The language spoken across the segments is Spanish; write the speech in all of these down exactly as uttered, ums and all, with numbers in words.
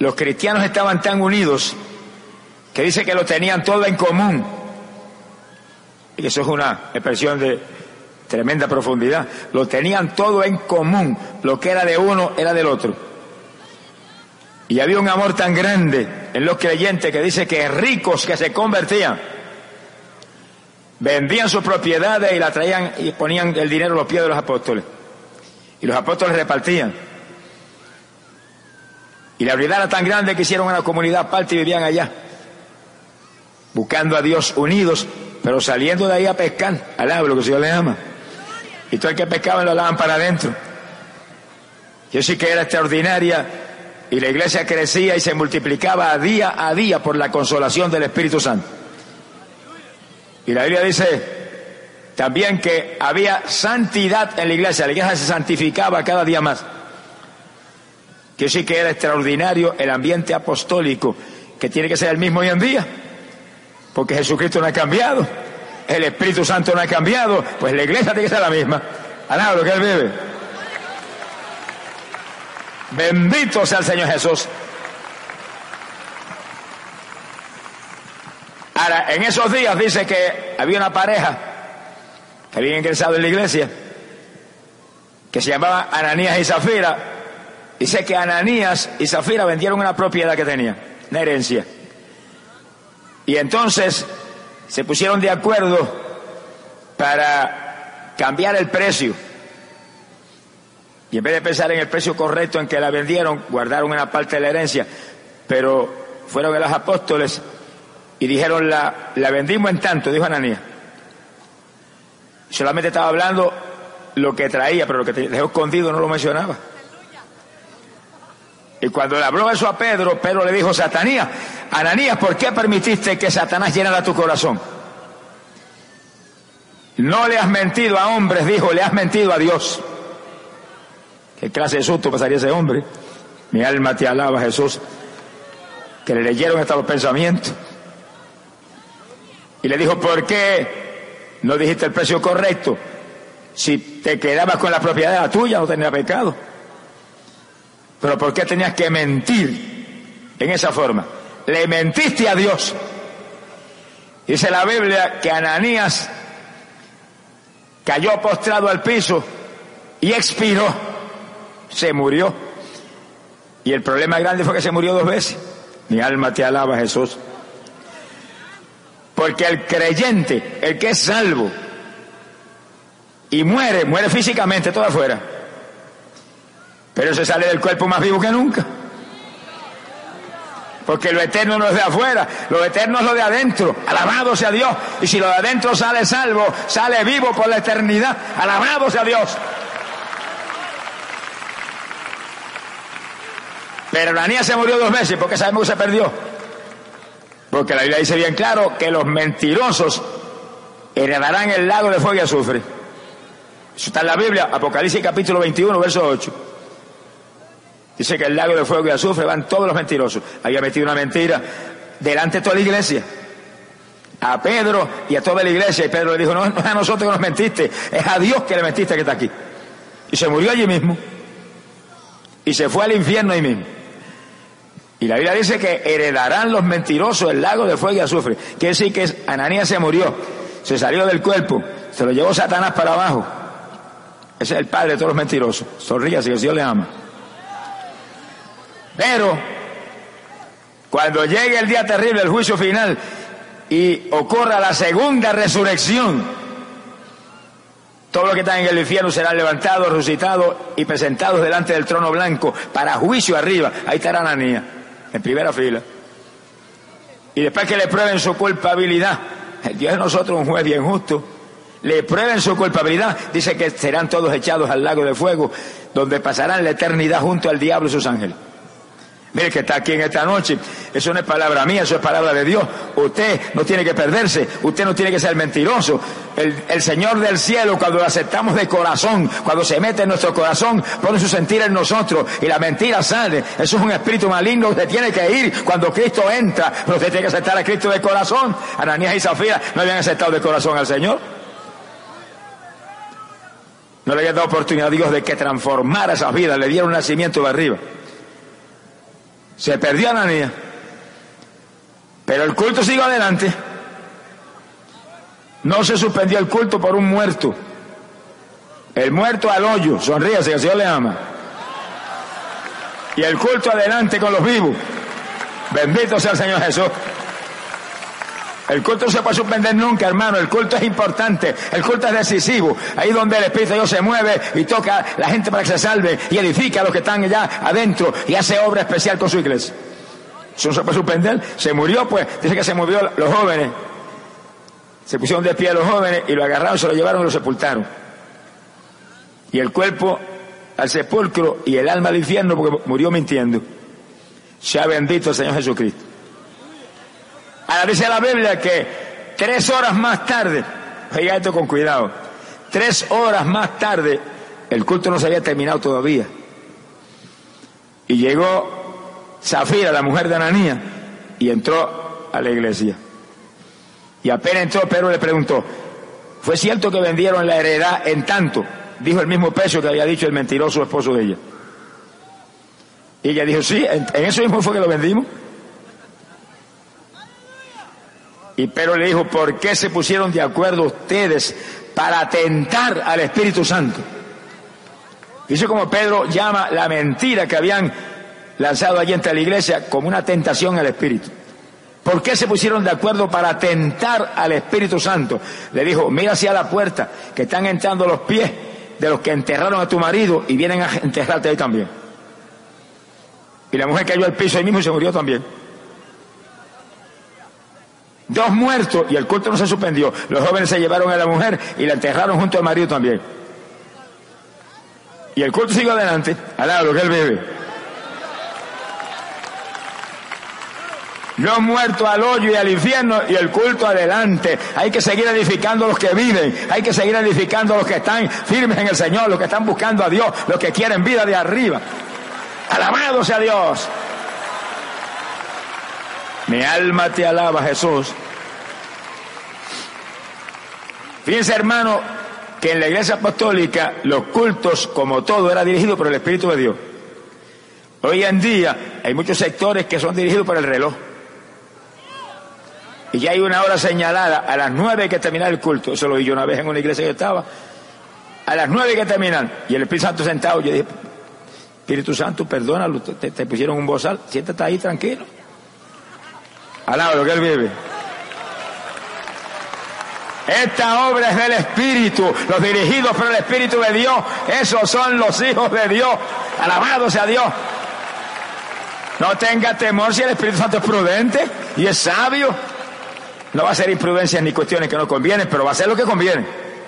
los cristianos estaban tan unidos que dice que lo tenían todo en común. Y eso es una expresión de tremenda profundidad. Lo tenían todo en común. Lo que era de uno era del otro. Y había un amor tan grande en los creyentes que dice que ricos que se convertían vendían sus propiedades y la traían y ponían el dinero a los pies de los apóstoles. Y los apóstoles repartían. Y la verdad era tan grande que hicieron una comunidad aparte y vivían allá, buscando a Dios unidos, pero saliendo de ahí a pescar, al agua, lo que el Señor le ama. Y todo el que pescaba lo alaban para adentro. Yo sí que era extraordinaria, y la iglesia crecía y se multiplicaba a día a día por la consolación del Espíritu Santo. Y la Biblia dice también que había santidad en la iglesia, la iglesia se santificaba cada día más. Que sí que era extraordinario el ambiente apostólico, que tiene que ser el mismo hoy en día, porque Jesucristo no ha cambiado, el Espíritu Santo no ha cambiado, pues la iglesia tiene que ser la misma. Alaba lo que Él vive. Bendito sea el Señor Jesús. Ahora, en esos días dice que había una pareja que había ingresado en la iglesia, que se llamaba Ananías y Zafira. Dice que Ananías y Zafira vendieron una propiedad que tenían, una herencia. Y entonces se pusieron de acuerdo para cambiar el precio. Y en vez de pensar en el precio correcto en que la vendieron, guardaron una parte de la herencia. Pero fueron a los apóstoles y dijeron, la, la vendimos en tanto, dijo Ananías. Solamente estaba hablando lo que traía, pero lo que dejó escondido no lo mencionaba. Y cuando le habló eso a Pedro, Pedro le dijo, Satanías, Ananías, ¿por qué permitiste que Satanás llenara tu corazón? No le has mentido a hombres, dijo, le has mentido a Dios. ¿Qué clase de susto pasaría ese hombre? Mi alma te alaba, Jesús. Que le leyeron hasta los pensamientos. Y le dijo, ¿por qué no dijiste el precio correcto? Si te quedabas con la propiedad de la tuya, no tenía pecado. Pero ¿por qué tenías que mentir en esa forma? Le mentiste a Dios. Dice la Biblia que Ananías cayó postrado al piso y expiró, se murió. Y el problema grande fue que se murió dos veces. Mi alma te alaba, Jesús. Porque el creyente, el que es salvo y muere, muere físicamente todo afuera, pero se sale del cuerpo más vivo que nunca. Porque lo eterno no es de afuera, lo eterno es lo de adentro. Alabado sea Dios. Y si lo de adentro sale salvo, sale vivo por la eternidad. Alabado sea Dios. Pero Ananías se murió dos veces. ¿Por qué sabemos que se perdió? Porque la Biblia dice bien claro que los mentirosos heredarán el lago de fuego y azufre. Eso está en la Biblia, Apocalipsis capítulo veintiuno, verso ocho. Dice que el lago de fuego y azufre van todos los mentirosos. Había metido una mentira delante de toda la iglesia, a Pedro y a toda la iglesia. Y Pedro le dijo, no, no es a nosotros que nos mentiste, es a Dios que le mentiste que está aquí. Y se murió allí mismo. Y se fue al infierno ahí mismo. Y la Biblia dice que heredarán los mentirosos el lago de fuego y azufre. Quiere decir que Ananías se murió, se salió del cuerpo, se lo llevó Satanás para abajo. Ese es el padre de todos los mentirosos. Sonríase, que el Señor le ama. Pero cuando llegue el día terrible, el juicio final, y ocurra la segunda resurrección, todos los que están en el infierno serán levantados, resucitados y presentados delante del trono blanco para juicio arriba. Ahí estará Ananías, en primera fila. Y después que le prueben su culpabilidad, el Dios de nosotros un juez bien justo, le prueben su culpabilidad, dice que serán todos echados al lago de fuego, donde pasarán la eternidad junto al diablo y sus ángeles. Mire que está aquí en esta noche, eso no es palabra mía, eso es palabra de Dios. Usted no tiene que perderse, usted no tiene que ser mentiroso. El, el Señor del cielo, cuando lo aceptamos de corazón, cuando se mete en nuestro corazón, pone su sentir en nosotros y la mentira sale. Eso es un espíritu maligno, usted tiene que ir cuando Cristo entra, pero usted tiene que aceptar a Cristo de corazón. Ananías y Zafira no habían aceptado de corazón al Señor. No le habían dado oportunidad a Dios de que transformara esas vidas, le dieron un nacimiento de arriba. Se perdió Ananías. Pero el culto siguió adelante. No se suspendió el culto por un muerto. El muerto al hoyo. Sonríase, que el Señor le ama. Y el culto adelante con los vivos. Bendito sea el Señor Jesús. El culto no se puede suspender nunca, hermano. El culto es importante. El culto es decisivo. Ahí donde el Espíritu de Dios se mueve y toca a la gente para que se salve y edifica a los que están allá adentro y hace obra especial con su iglesia. Eso no se puede suspender. Se murió, pues, dice que se murió los jóvenes. Se pusieron de pie los jóvenes y lo agarraron, se lo llevaron y lo sepultaron. Y el cuerpo al sepulcro y el alma al infierno porque murió mintiendo. Sea bendito el Señor Jesucristo. Ahora dice la Biblia que tres horas más tarde, oiga esto con cuidado, tres horas más tarde, el culto no se había terminado todavía. Y llegó Zafira, la mujer de Ananías, y entró a la iglesia. Y apenas entró, Pedro le preguntó, ¿fue cierto que vendieron la heredad en tanto? Dijo el mismo precio que había dicho el mentiroso esposo de ella. Y ella dijo, sí, en, en eso mismo fue que lo vendimos. Y Pedro le dijo, ¿por qué se pusieron de acuerdo ustedes para tentar al Espíritu Santo? Dice como Pedro llama la mentira que habían lanzado allí entre la iglesia como una tentación al Espíritu. ¿Por qué se pusieron de acuerdo para tentar al Espíritu Santo? Le dijo, mira hacia la puerta, que están entrando los pies de los que enterraron a tu marido y vienen a enterrarte ahí también. Y la mujer cayó al piso ahí mismo y se murió también. Dos muertos y el culto no se suspendió. Los jóvenes se llevaron a la mujer y la enterraron junto al marido también. Y el culto siguió adelante, al lado que él vive. Los muertos al hoyo y al infierno y el culto adelante. Hay que seguir edificando a los que viven. Hay que seguir edificando a los que están firmes en el Señor, los que están buscando a Dios, los que quieren vida de arriba. Alabado sea Dios. Mi alma te alaba, Jesús. Fíjense, hermano, que en la iglesia apostólica los cultos, como todo, era dirigido por el Espíritu de Dios. Hoy en día hay muchos sectores que son dirigidos por el reloj. Y ya hay una hora señalada, a las nueve hay que terminar el culto. Eso lo vi yo una vez en una iglesia que estaba. A las nueve hay que terminar. Y el Espíritu Santo sentado, yo dije, Espíritu Santo, perdónalo, te, te pusieron un bozal, siéntate ahí tranquilo. Alaba lo que él vive. Esta obra es del Espíritu, los dirigidos por el Espíritu de Dios, esos son los hijos de Dios. Alabado sea Dios. No tenga temor si el Espíritu Santo es prudente y es sabio. No va a hacer imprudencias ni cuestiones que no convienen, pero va a hacer lo que conviene.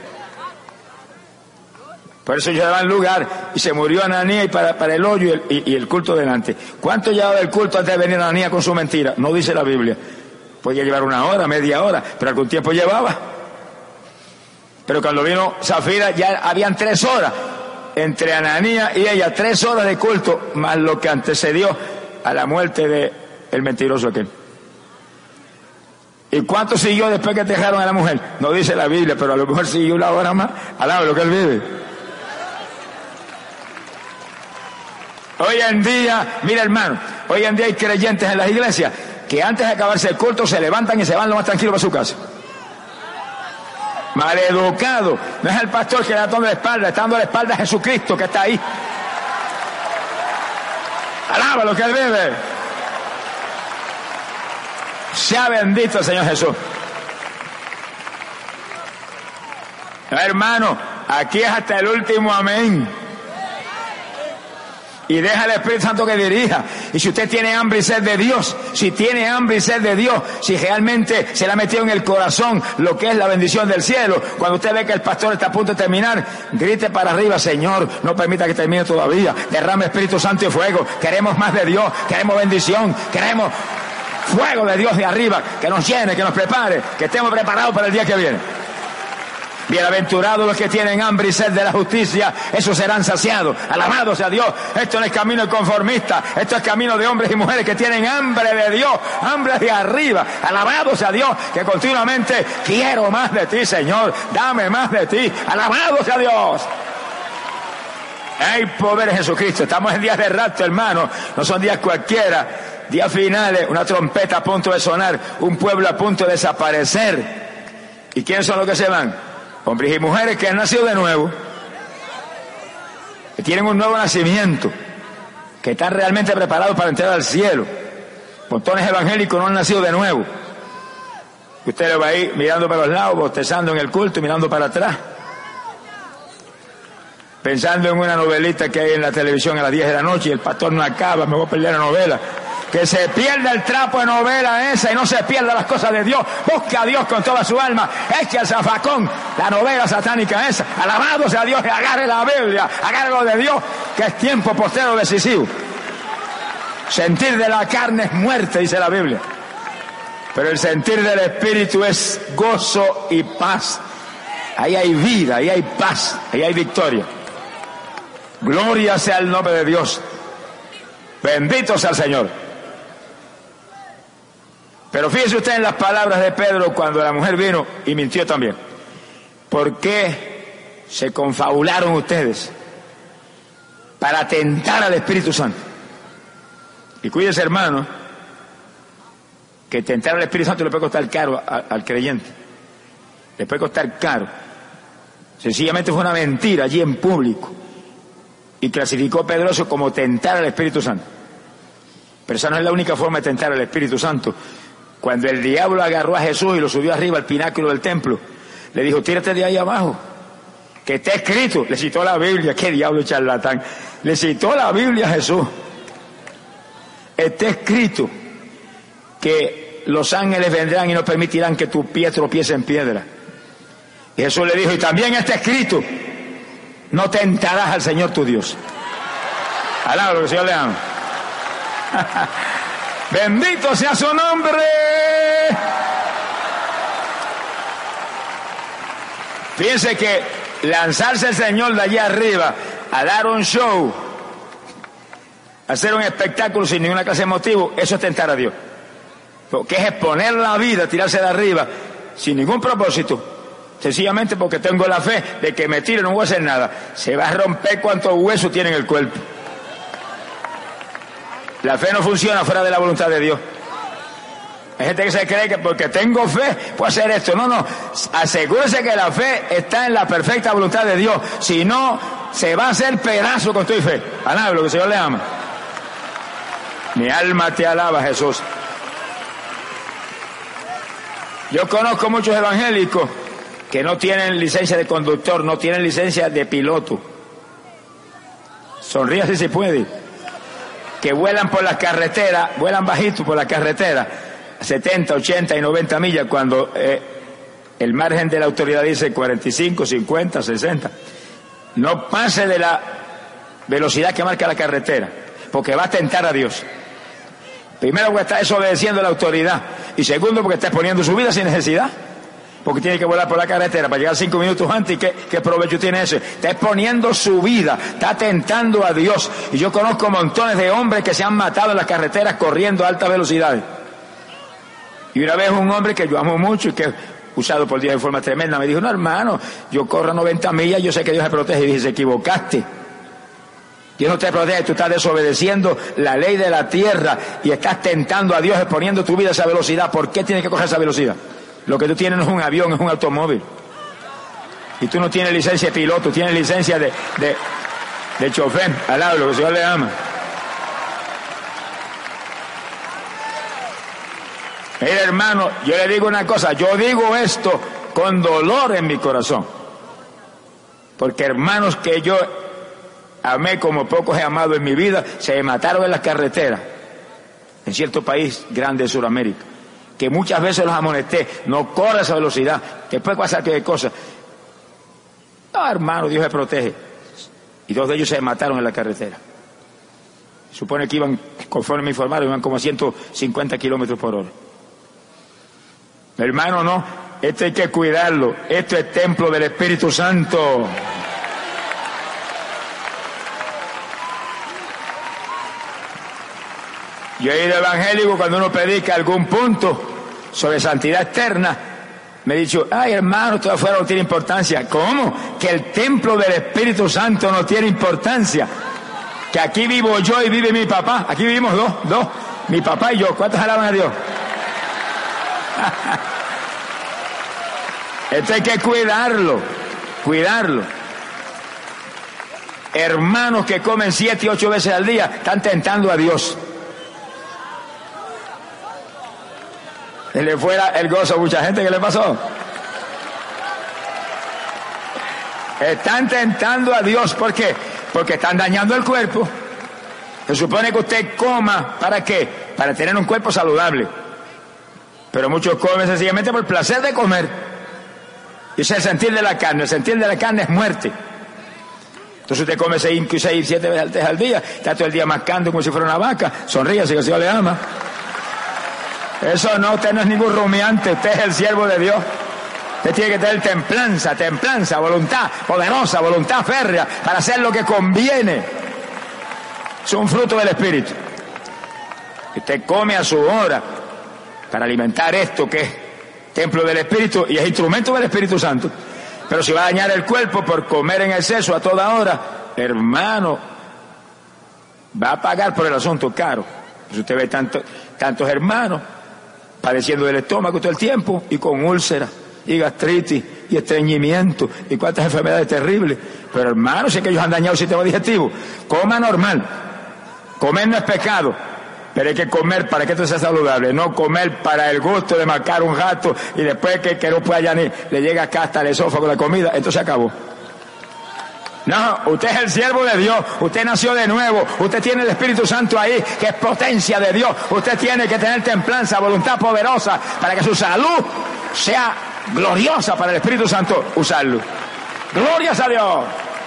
Por eso ellos daban lugar y se murió Ananías y para, para el hoyo y el, y, y el culto delante. ¿Cuánto llevaba el culto antes de venir Ananías con su mentira? No dice la Biblia. Podía llevar una hora, media hora, pero algún tiempo llevaba. Pero cuando vino Zafira ya habían tres horas entre Ananías y ella, tres horas de culto, más lo que antecedió a la muerte de el mentiroso aquel. ¿Y cuánto siguió después que dejaron a la mujer? No dice la Biblia, pero a lo mejor siguió una hora más. Alaba lo que él vive. Hoy en día, mira hermano, hoy en día hay creyentes en las iglesias que antes de acabarse el culto se levantan y se van lo más tranquilo para su casa. Maleducado. No es el pastor que le da dando la espalda, está dando la espalda a Jesucristo que está ahí. Alaba lo que él vive. Sea bendito el Señor Jesús. Hermano, aquí es hasta el último amén. Y deja al Espíritu Santo que dirija. Y si usted tiene hambre y sed de Dios, si tiene hambre y sed de Dios, si realmente se le ha metido en el corazón lo que es la bendición del cielo, cuando usted ve que el pastor está a punto de terminar, grite para arriba, Señor, no permita que termine todavía. Derrame Espíritu Santo y fuego. Queremos más de Dios, queremos bendición, queremos fuego de Dios de arriba, que nos llene, que nos prepare, que estemos preparados para el día que viene. Bienaventurados los que tienen hambre y sed de la justicia, esos serán saciados. Alabado sea Dios. Esto no es camino conformista, esto es camino de hombres y mujeres que tienen hambre de Dios, hambre de arriba. Alabado sea Dios, que continuamente quiero más de ti, Señor, dame más de ti. Alabado sea Dios. Hay poder en Jesucristo. Estamos en días de rapto, hermano. No son días cualquiera. Días finales, una trompeta a punto de sonar, un pueblo a punto de desaparecer. ¿Y quiénes son los que se van? Hombres y mujeres que han nacido de nuevo, que tienen un nuevo nacimiento, que están realmente preparados para entrar al cielo. Montones evangélicos no han nacido de nuevo. Usted lo va ahí mirando para los lados, bostezando en el culto y mirando para atrás, pensando en una novelita que hay en la televisión a las diez de la noche y el pastor no acaba, me voy a perder la novela. Que se pierda el trapo de novela esa y no se pierda las cosas de Dios. Busca a Dios con toda su alma. Eche al zafacón la novela satánica esa. Alabado sea Dios y agarre la Biblia. Agarre lo de Dios, que es tiempo postrero decisivo. Sentir de la carne es muerte, dice la Biblia. Pero el sentir del Espíritu es gozo y paz. Ahí hay vida, ahí hay paz, ahí hay victoria. Gloria sea el nombre de Dios. Bendito sea el Señor. Pero fíjese usted en las palabras de Pedro cuando la mujer vino y mintió también. ¿Por qué se confabularon ustedes para tentar al Espíritu Santo? Y cuídese, hermano, que tentar al Espíritu Santo le puede costar caro al, al creyente. Le puede costar caro. Sencillamente fue una mentira allí en público. Y clasificó Pedro eso como tentar al Espíritu Santo. Pero esa no es la única forma de tentar al Espíritu Santo. Cuando el diablo agarró a Jesús y lo subió arriba al pináculo del templo, le dijo, tírate de ahí abajo, que está escrito. Le citó la Biblia. Qué diablo charlatán. Le citó la Biblia a Jesús. Está escrito que los ángeles vendrán y no permitirán que tu pie tropiece en piedra. Y Jesús le dijo, y también está escrito, no tentarás al Señor tu Dios. Alaba lo que el Señor le ama. Bendito sea su nombre. Fíjense que lanzarse el Señor de allá arriba a dar un show, hacer un espectáculo sin ninguna clase de motivo, eso es tentar a Dios. Porque es exponer la vida, tirarse de arriba sin ningún propósito, sencillamente porque tengo la fe de que me tire no voy a hacer nada. Se va a romper cuantos huesos tiene en el cuerpo. La fe no funciona fuera de la voluntad de Dios. Hay gente que se cree que porque tengo fe puedo hacer esto. No, no. Asegúrese que la fe está en la perfecta voluntad de Dios. Si no, se va a hacer pedazo con tu fe. Alaba lo que el Señor le ama. Mi alma te alaba, Jesús. Yo conozco muchos evangélicos que no tienen licencia de conductor, no tienen licencia de piloto. Sonríe si se puede. Que vuelan por las carreteras, vuelan bajito por la carretera, setenta, ochenta y noventa millas, cuando eh, el margen de la autoridad dice cuarenta y cinco, cincuenta, sesenta. No pase de la velocidad que marca la carretera, porque va a tentar a Dios. Primero, porque está desobedeciendo a la autoridad, y segundo, porque está exponiendo su vida sin necesidad, porque tiene que volar por la carretera para llegar cinco minutos antes. ¿Y qué, qué provecho tiene eso? Está exponiendo su vida, está tentando a Dios. Y yo conozco montones de hombres que se han matado en las carreteras corriendo a altas velocidades. Y una vez un hombre que yo amo mucho y que usado por Dios de forma tremenda me dijo, no, hermano, yo corro noventa millas, yo sé que Dios me protege. Y dije, se equivocaste. Dios no te protege, tú estás desobedeciendo la ley de la tierra y estás tentando a Dios exponiendo tu vida a esa velocidad. ¿Por qué tienes que coger esa velocidad? Lo que tú tienes no es un avión, es un automóvil. Y tú no tienes licencia de piloto, tienes licencia de, de, de chofer. Alaba lo que el Señor le ama. Mira, hermano, yo le digo una cosa, yo digo esto con dolor en mi corazón. Porque hermanos que yo amé como pocos he amado en mi vida, se mataron en las carreteras, en cierto país grande de Sudamérica, que muchas veces los amonesté, no corra esa velocidad, que puede pasar cualquier cosa. No, hermano, Dios me protege. Y dos de ellos se mataron en la carretera. Supone que iban, conforme me informaron, iban como a ciento cincuenta kilómetros por hora. Hermano, no, esto hay que cuidarlo, esto es templo del Espíritu Santo. Yo he ido evangélico cuando uno predica algún punto sobre santidad externa, Me he dicho, ay hermano, todo afuera no tiene importancia. ¿Cómo? Que el templo del Espíritu Santo no tiene importancia. Que aquí vivo yo y vive mi papá. Aquí vivimos dos, dos. Mi papá y yo. ¿Cuántos alaban a Dios? Esto hay que cuidarlo. Cuidarlo. Hermanos que comen siete y ocho veces al día están tentando a Dios. Se le fuera el gozo a mucha gente. ¿Qué le pasó? Están tentando a Dios. ¿Por qué? Porque están dañando el cuerpo. Se supone que usted coma, ¿para qué? Para tener un cuerpo saludable. Pero muchos comen sencillamente por el placer de comer. Y ese es el sentir de la carne. El sentir de la carne es muerte. Entonces usted come seis, seis, siete veces al día, está todo el día mascando como si fuera una vaca. Sonríe, si el Señor le ama. Eso no, usted no es ningún rumiante, usted es el siervo de Dios. Usted tiene que tener templanza, templanza, voluntad poderosa, voluntad férrea para hacer lo que conviene. Es un fruto del Espíritu. Usted come a su hora para alimentar esto que es templo del Espíritu y es instrumento del Espíritu Santo. Pero si va a dañar el cuerpo por comer en exceso a toda hora, hermano, va a pagar por el asunto caro. Pues usted ve tanto, tantos hermanos padeciendo del estómago todo el tiempo y con úlceras y gastritis y estreñimiento y cuántas enfermedades terribles. Pero hermano, si es que ellos han dañado el sistema digestivo, coma normal. Comer no es pecado, pero hay que comer para que esto sea saludable, no comer para el gusto de marcar un gato y después que, que no pueda ya ni le llega acá hasta el esófago la comida. Esto se acabó. No, usted es el siervo de Dios, usted nació de nuevo, usted tiene el Espíritu Santo ahí, que es potencia de Dios. Usted tiene que tener templanza, voluntad poderosa, para que su salud sea gloriosa para el Espíritu Santo usarlo. ¡Glorias a Dios!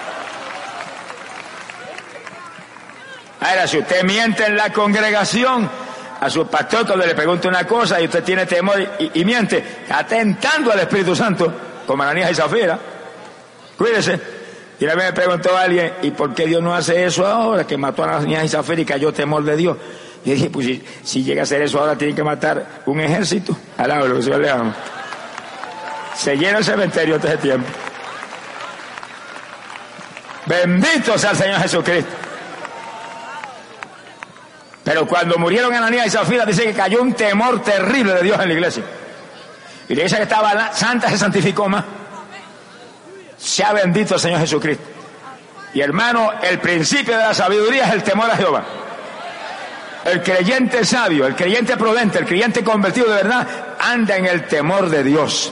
Ahora, si usted miente en la congregación, a su pastor cuando le pregunta una cosa y usted tiene temor y, y miente, está tentando al Espíritu Santo, como Ananías y Zafira. Cuídese. Y una vez me preguntó a alguien, ¿y por qué Dios no hace eso ahora? Que mató a Ananías y Zafira y cayó temor de Dios. Y dije, pues si, si llega a hacer eso ahora, tiene que matar un ejército. Alaba lo que el Señor le ama. Se llena el cementerio todo ese tiempo. Bendito sea el Señor Jesucristo. Pero cuando murieron Ananías y Zafira, dice que cayó un temor terrible de Dios en la iglesia. Y la iglesia que estaba la, santa se santificó más. Sea bendito el Señor Jesucristo. Y hermano, el principio de la sabiduría es el temor a Jehová. El creyente sabio, el creyente prudente, el creyente convertido de verdad, anda en el temor de Dios.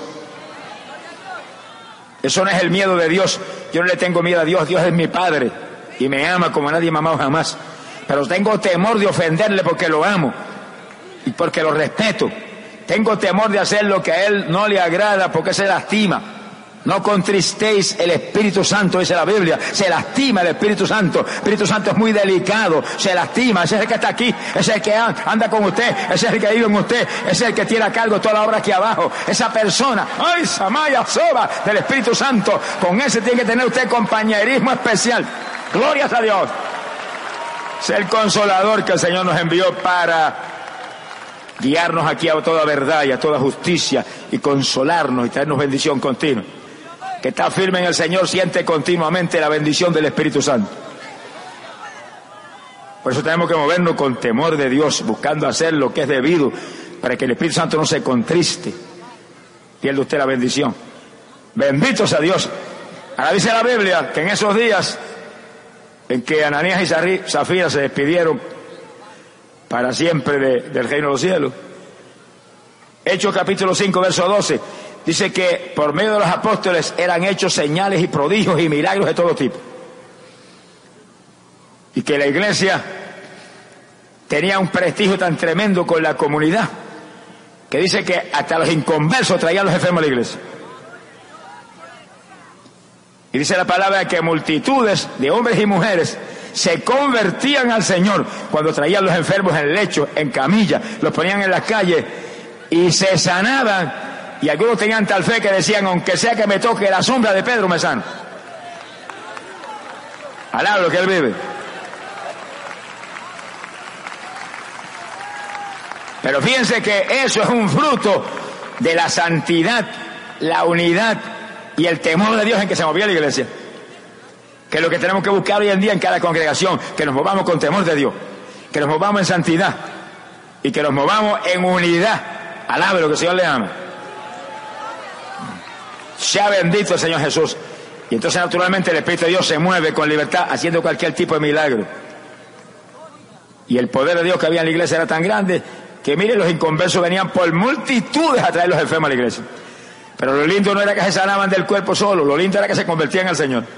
Eso no es el miedo de Dios. Yo no le tengo miedo a Dios. Dios es mi Padre y me ama como nadie me ha amado jamás. Pero tengo temor de ofenderle porque lo amo y porque lo respeto. Tengo temor de hacer lo que a Él no le agrada porque se lastima. No contristéis el Espíritu Santo, dice la Biblia. Se lastima el Espíritu Santo. El Espíritu Santo es muy delicado. Se lastima. Ese es el que está aquí. Ese es el que anda con usted. Ese es el que vive en usted. Ese es el que tiene a cargo toda la obra aquí abajo. Esa persona, ¡ay, Samaya Soba! Del Espíritu Santo. Con ese tiene que tener usted compañerismo especial. ¡Glorias a Dios! Es el consolador que el Señor nos envió para guiarnos aquí a toda verdad y a toda justicia y consolarnos y traernos bendición continua. Que está firme en el Señor siente continuamente la bendición del Espíritu Santo. Por eso tenemos que movernos con temor de Dios, buscando hacer lo que es debido, para que el Espíritu Santo no se contriste, pierde usted la bendición. Bendito sea Dios. Ahora dice la Biblia que en esos días en que Ananías y Zafira se despidieron para siempre de, del reino de los cielos, Hechos capítulo cinco, verso doce, dice que por medio de los apóstoles eran hechos señales y prodigios y milagros de todo tipo. Y que la iglesia tenía un prestigio tan tremendo con la comunidad, que dice que hasta los inconversos traían los enfermos a la iglesia. Y dice la palabra que multitudes de hombres y mujeres se convertían al Señor cuando traían los enfermos en lecho, en camilla, los ponían en las calles y se sanaban. Y algunos tenían tal fe que decían, aunque sea que me toque la sombra de Pedro, me sano. Alaba lo que él vive. Pero fíjense que eso es un fruto de la santidad la unidad y el temor de Dios en que se movía la iglesia. Que es lo que tenemos que buscar hoy en día en cada congregación, que nos movamos con temor de Dios, que nos movamos en santidad y que nos movamos en unidad. Alabe lo que el Señor le ama. Sea bendito el Señor Jesús. Y entonces naturalmente el Espíritu de Dios se mueve con libertad haciendo cualquier tipo de milagro. Y el poder de Dios que había en la iglesia era tan grande que miren, los inconversos venían por multitudes a traer los enfermos a la iglesia. Pero lo lindo no era que se sanaban del cuerpo solo, lo lindo era que se convertían al Señor.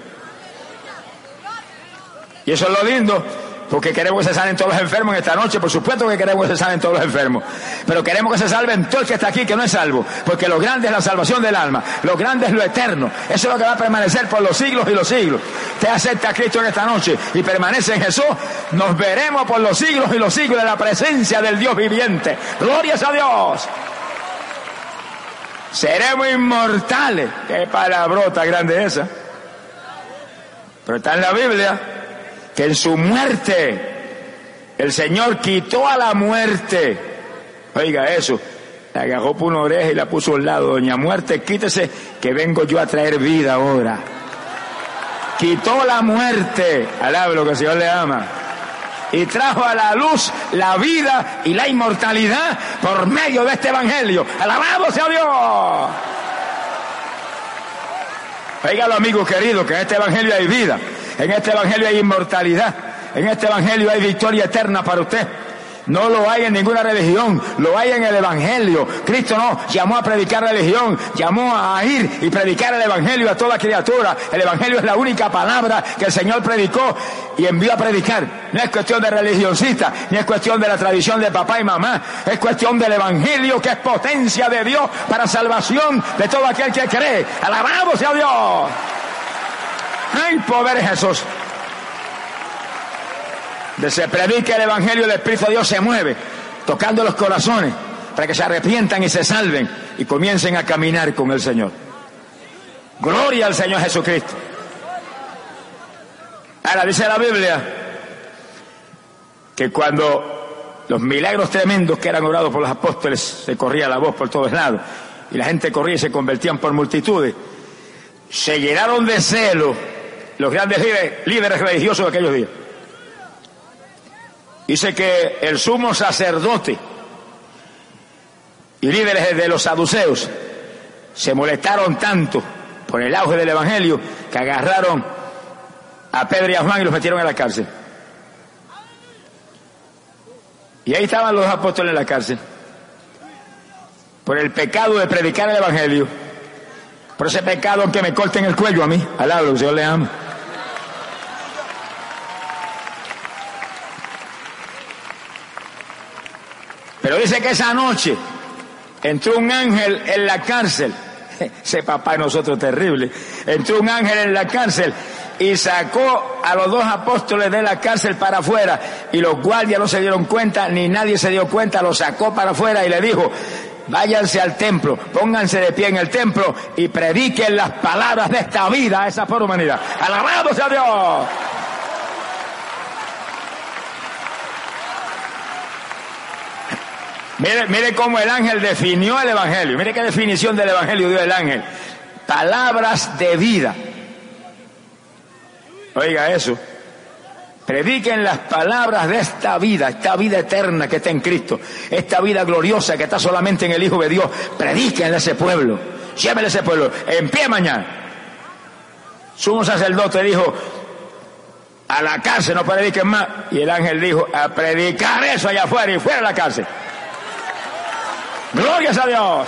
Y eso es lo lindo, porque queremos que se sanen todos los enfermos en esta noche. Por supuesto que queremos que se sanen todos los enfermos, pero queremos que se salven todo el que está aquí que no es salvo, porque lo grande es la salvación del alma, lo grande es lo eterno. Eso es lo que va a permanecer por los siglos y los siglos. Usted acepta a Cristo en esta noche y permanece en Jesús, nos veremos por los siglos y los siglos en la presencia del Dios viviente. Glorias a Dios. Seremos inmortales. Qué palabrota grande esa. Pero está en la Biblia que en su muerte el Señor quitó a la muerte. Oiga eso, la agarró por una oreja y la puso al lado. Doña Muerte, quítese que vengo yo a traer vida ahora. Quitó la muerte, alabe lo que el Señor le ama, y trajo a la luz la vida y la inmortalidad por medio de este evangelio. Alabado sea Dios. Oiga, amigos queridos, que en este evangelio hay vida. En este evangelio hay inmortalidad. En este evangelio hay victoria eterna para usted. No lo hay en ninguna religión, lo hay en el evangelio. Cristo no llamó a predicar religión, llamó a ir y predicar el evangelio a toda criatura. El evangelio es la única palabra que el Señor predicó y envió a predicar. No es cuestión de religioncista, ni es cuestión de la tradición de papá y mamá. Es cuestión del evangelio, que es potencia de Dios para salvación de todo aquel que cree. ¡Alabado sea Dios! ¡Ay, poder es Jesús! De se predica el evangelio, el Espíritu de Dios se mueve, tocando los corazones, para que se arrepientan y se salven y comiencen a caminar con el Señor. Gloria al Señor Jesucristo. Ahora dice la Biblia que cuando los milagros tremendos que eran obrados por los apóstoles, se corría la voz por todos lados y la gente corría y se convertían por multitudes, se llenaron de celo los grandes líderes, líderes religiosos de aquellos días. Dice que el sumo sacerdote y líderes de los saduceos se molestaron tanto por el auge del evangelio que agarraron a Pedro y a Juan y los metieron en la cárcel. Y ahí estaban los apóstoles en la cárcel por el pecado de predicar el evangelio, por ese pecado que me corten el cuello a mí. Alabado, que el Señor le ama. Pero dice que esa noche entró un ángel en la cárcel. Ese papá de nosotros terrible. Entró un ángel en la cárcel y sacó a los dos apóstoles de la cárcel para afuera. Y los guardias no se dieron cuenta, ni nadie se dio cuenta. Los sacó para afuera y le dijo: váyanse al templo, pónganse de pie en el templo y prediquen las palabras de esta vida a esa pobre humanidad. ¡Alabado sea Dios! Mire, mire cómo el ángel definió el evangelio. Mire qué definición del evangelio dio el ángel. Palabras de vida. Oiga eso. Prediquen las palabras de esta vida, esta vida eterna que está en Cristo, esta vida gloriosa que está solamente en el Hijo de Dios. Predíquenle a ese pueblo. Llévenle a ese pueblo. En pie mañana. Sumo sacerdote dijo: a la cárcel no prediquen más. Y el ángel dijo: a predicar eso allá afuera y fuera de la cárcel. ¡Glorias a Dios!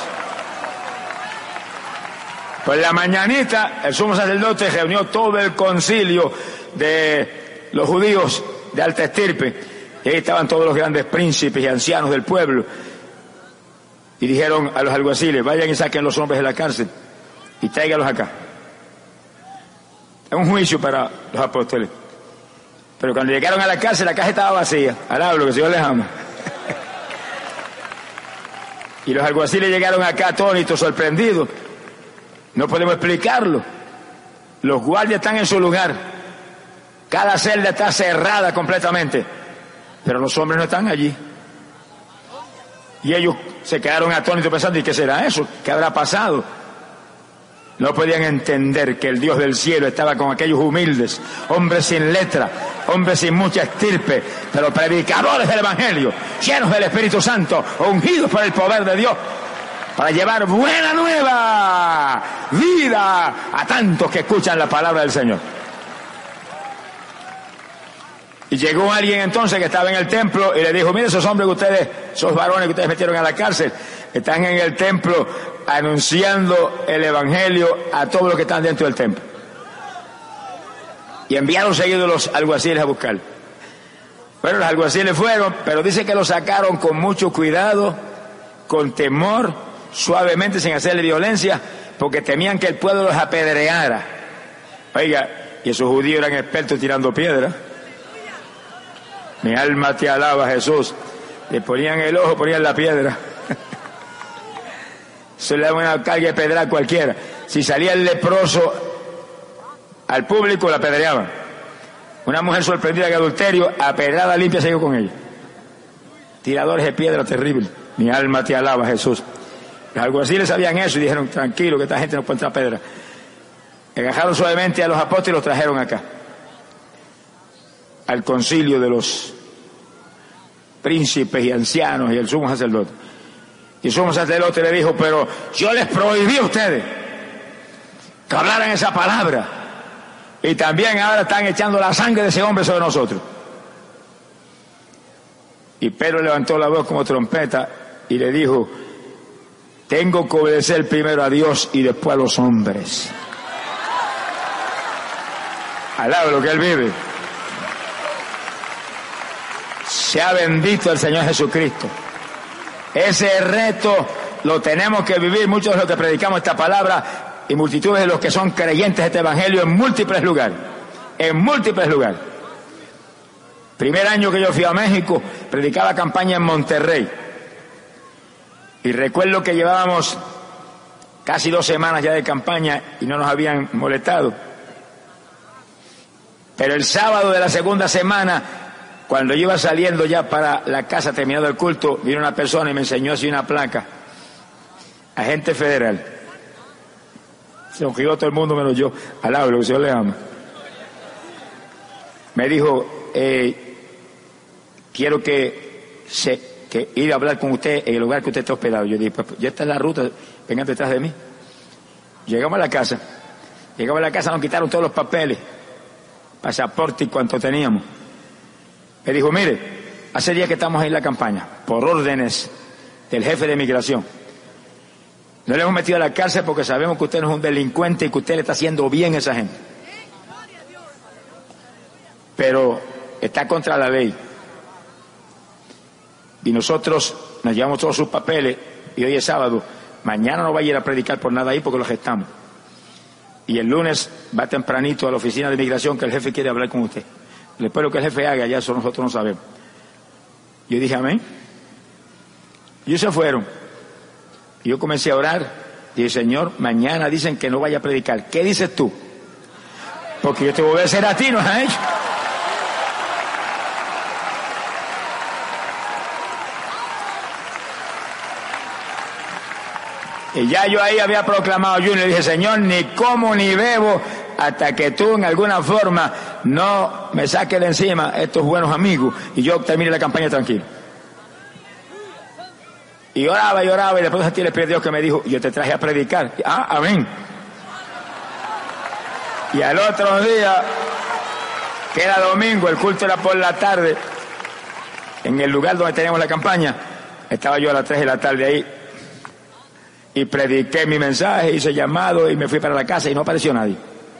Pues la mañanita el sumo sacerdote reunió todo el concilio de los judíos de alta estirpe, y ahí estaban todos los grandes príncipes y ancianos del pueblo, y dijeron a los alguaciles: vayan y saquen los hombres de la cárcel y tráiganlos acá. Es un juicio para los apóstoles. Pero cuando llegaron a la cárcel, la caja estaba vacía. Alabado, que el Señor les ama. Y los alguaciles llegaron acá atónitos, sorprendidos. No podemos explicarlo. Los guardias están en su lugar. Cada celda está cerrada completamente. Pero los hombres no están allí. Y ellos se quedaron atónitos pensando: ¿y qué será eso? ¿Qué habrá pasado? No podían entender que el Dios del cielo estaba con aquellos humildes, hombres sin letra, hombres sin mucha estirpe, pero predicadores del Evangelio, llenos del Espíritu Santo, ungidos por el poder de Dios, para llevar buena nueva vida a tantos que escuchan la palabra del Señor. Y llegó alguien entonces que estaba en el templo y le dijo: mire, esos hombres que ustedes, esos varones que ustedes metieron a la cárcel, están en el templo anunciando el Evangelio a todos los que están dentro del templo. Y enviaron seguidos los alguaciles a buscarlo. Bueno, los alguaciles fueron, pero dice que lo sacaron con mucho cuidado, con temor, suavemente, sin hacerle violencia, porque temían que el pueblo los apedreara. Oiga, y esos judíos eran expertos tirando piedras. Mi alma te alaba, Jesús. Le ponían el ojo, ponían la piedra. Se le daba una carga de pedra a cualquiera. Si salía el leproso al público, la apedreaban. Una mujer sorprendida en adulterio, a pedrada limpia se iba con ella. Tiradores de piedra terribles. Mi alma te alaba, Jesús. Los alguaciles sabían eso y dijeron: tranquilo, que esta gente no puede entrar pedra. Agajaron suavemente a los apóstoles y los trajeron acá, al concilio de los príncipes y ancianos y el sumo sacerdote. Y el sumo sacerdote le dijo: pero yo les prohibí a ustedes que hablaran esa palabra, y también ahora están echando la sangre de ese hombre sobre nosotros. Y Pedro levantó la voz como trompeta y le dijo: tengo que obedecer primero a Dios y después a los hombres. Alaba lo que él vive. Sea bendito el Señor Jesucristo. Ese reto lo tenemos que vivir muchos de los que predicamos esta palabra y multitudes de los que son creyentes de este Evangelio en múltiples lugares. En múltiples lugares. Primer año que yo fui a México, predicaba campaña en Monterrey. Y recuerdo que llevábamos casi dos semanas ya de campaña y no nos habían molestado. Pero el sábado de la segunda semana, cuando yo iba saliendo ya para la casa, terminado el culto, vino una persona y me enseñó así una placa: agente federal. Se enojó todo el mundo menos yo. Alaba lo que el Señor le ama. Me dijo: eh, quiero que, se, que ir a hablar con usted en el lugar que usted está hospedado. Yo dije: pues ya está en la ruta, vengan detrás de mí. Llegamos a la casa. Llegamos a la casa, nos quitaron todos los papeles, pasaporte y cuanto teníamos. Me dijo: mire, hace días que estamos ahí en la campaña, por órdenes del jefe de migración. No le hemos metido a la cárcel porque sabemos que usted no es un delincuente y que usted le está haciendo bien a esa gente. Pero está contra la ley. Y nosotros nos llevamos todos sus papeles y hoy es sábado. Mañana no va a ir a predicar por nada ahí porque lo gestamos. Y el lunes va tempranito a la oficina de migración que el jefe quiere hablar con usted. Después lo que el jefe haga, ya eso nosotros no sabemos. Yo dije amén. Y ellos se fueron. Y yo comencé a orar. Dije: Señor, mañana dicen que no vaya a predicar. ¿Qué dices tú? Porque yo te voy a obedecer a ti, ¿no has hecho? Y ya yo ahí había proclamado yo y le dije: Señor, ni como ni bebo hasta que tú en alguna forma no me saques de encima estos buenos amigos y yo termine la campaña tranquilo. Y oraba y oraba y después sentí el Espíritu de Dios que me dijo: yo te traje a predicar. Ah, amén. Y al otro día, que era domingo, el culto era por la tarde, en el lugar donde teníamos la campaña, estaba yo a las tres de la tarde ahí y prediqué mi mensaje, hice llamado y me fui para la casa y no apareció nadie.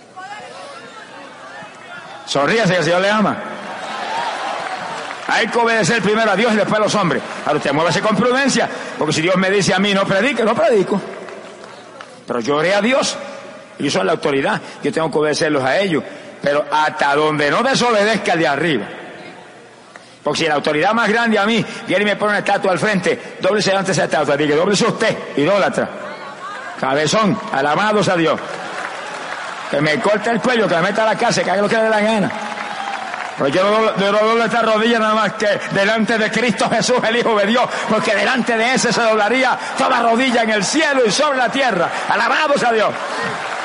Sonríase, que el Señor le ama. Hay que obedecer primero a Dios y después a los hombres. Ahora usted muévase con prudencia, porque si Dios me dice a mí no predique, no predico. Pero yo oré a Dios, ellos son la autoridad, yo tengo que obedecerlos a ellos, pero hasta donde no desobedezca el de arriba. Porque si la autoridad más grande a mí viene y me pone una estatua al frente, dóblese ante esa estatua, diga: dóblese usted, idólatra, cabezón, alabados a Dios. Que me corte el cuello, que me meta a la casa, que haga lo que le dé la gana. Pero yo no doblo, yo no doblo esta rodilla nada más que delante de Cristo Jesús, el Hijo de Dios, porque delante de ese se doblaría toda rodilla en el cielo y sobre la tierra. Alabados a Dios.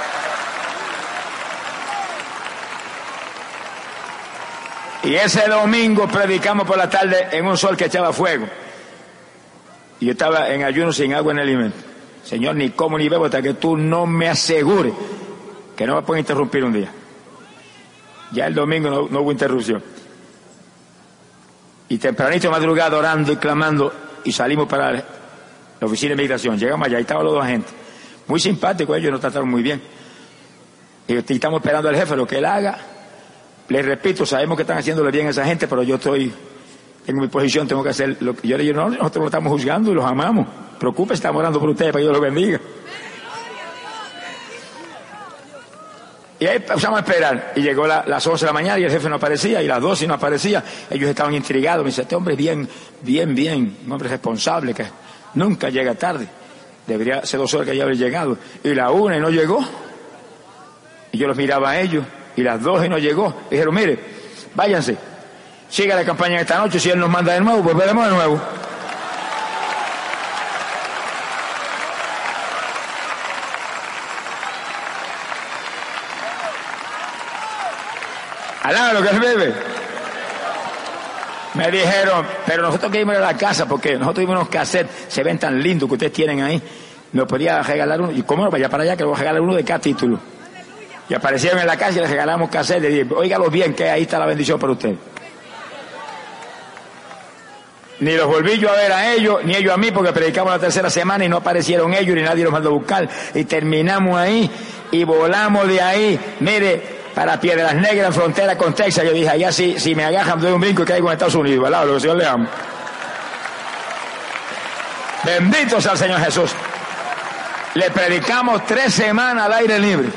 Y ese domingo predicamos por la tarde en un sol que echaba fuego. Y yo estaba en ayuno sin agua en el alimento. Señor, ni como ni bebo hasta que tú no me asegures que no me pueden interrumpir un día. Ya el domingo no, no hubo interrupción. Y tempranito madrugada orando y clamando y salimos para la oficina de migración. Llegamos allá y estaban los dos agentes. Muy simpáticos, ellos nos trataron muy bien. Y estamos esperando al jefe lo que él haga. Les repito, sabemos que están haciéndole bien a esa gente, pero yo estoy en mi posición, tengo que hacer lo que yo le digo. No, nosotros lo estamos juzgando y los amamos. Preocúpese, estamos orando por ustedes para que Dios los bendiga. Y ahí empezamos a esperar. Y llegó la, las once de la mañana y el jefe no aparecía, y las doce y no aparecía. Ellos estaban intrigados. Me dice, este hombre es bien, bien, bien, un hombre responsable que nunca llega tarde. Debería ser dos horas que ya habría llegado. Y la una y no llegó. Y yo los miraba a ellos. Y las dos y no llegó. Y dijeron, mire, váyanse. Siga la campaña esta noche. Si él nos manda de nuevo, volveremos de nuevo. Alá lo que él bebe. Me dijeron, pero nosotros queríamos ir a la casa porque nosotros tuvimos unos cassettes, se ven tan lindos que ustedes tienen ahí. Nos podía regalar uno. Y cómo no, vaya para allá que le voy a regalar uno de cada título. Y aparecieron en la casa y les regalamos cassettes. Y dije, óigalo bien, que ahí está la bendición para usted. Ni los volví yo a ver a ellos, ni ellos a mí, porque predicamos la tercera semana y no aparecieron ellos, ni nadie los mandó a buscar. Y terminamos ahí y volamos de ahí. Mire, para Piedras Negras, frontera con Texas. Yo dije, allá si, si me agajan, doy un brinco y caigo en Estados Unidos, ¿verdad? Lo que el Señor le amo. Bendito sea el Señor Jesús. Le predicamos tres semanas al aire libre.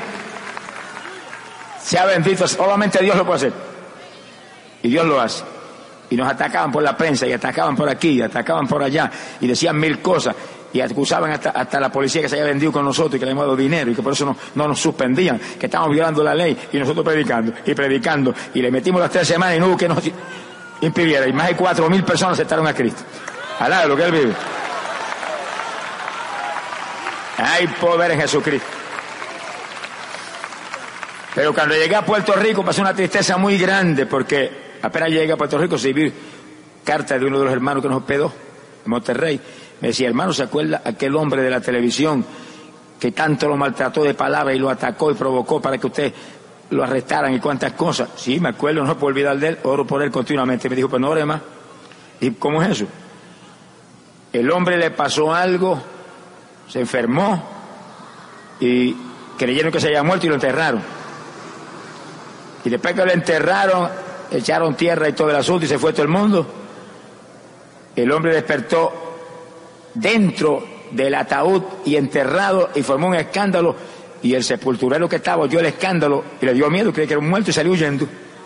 Sea bendito, solamente Dios lo puede hacer. Y Dios lo hace. Y nos atacaban por la prensa, y atacaban por aquí, y atacaban por allá, y decían mil cosas. Y acusaban hasta, hasta la policía que se había vendido con nosotros y que le habíamos dado dinero y que por eso no, no nos suspendían, que estábamos violando la ley, y nosotros predicando y predicando, y le metimos las tres semanas y no hubo que nos impidiera, y más de cuatro mil personas aceptaron a Cristo. Alá, lo que Él vive. Hay poder en Jesucristo. Pero cuando llegué a Puerto Rico pasé una tristeza muy grande, porque apenas llegué a Puerto Rico recibí carta de uno de los hermanos que nos hospedó en Monterrey. Me decía, hermano, ¿se acuerda aquel hombre de la televisión que tanto lo maltrató de palabra y lo atacó y provocó para que usted lo arrestaran y cuantas cosas? Sí, me acuerdo, no puedo olvidar de él, oro por él continuamente. Me dijo, pues no ore más. ¿Y cómo es eso? El hombre le pasó algo, se enfermó y creyeron que se había muerto y lo enterraron. Y después que lo enterraron, echaron tierra y todo el asunto y se fue todo el mundo. El hombre despertó dentro del ataúd y enterrado y formó un escándalo, y el sepulturero que estaba oyó el escándalo y le dio miedo, creía que era un muerto y salió huyendo.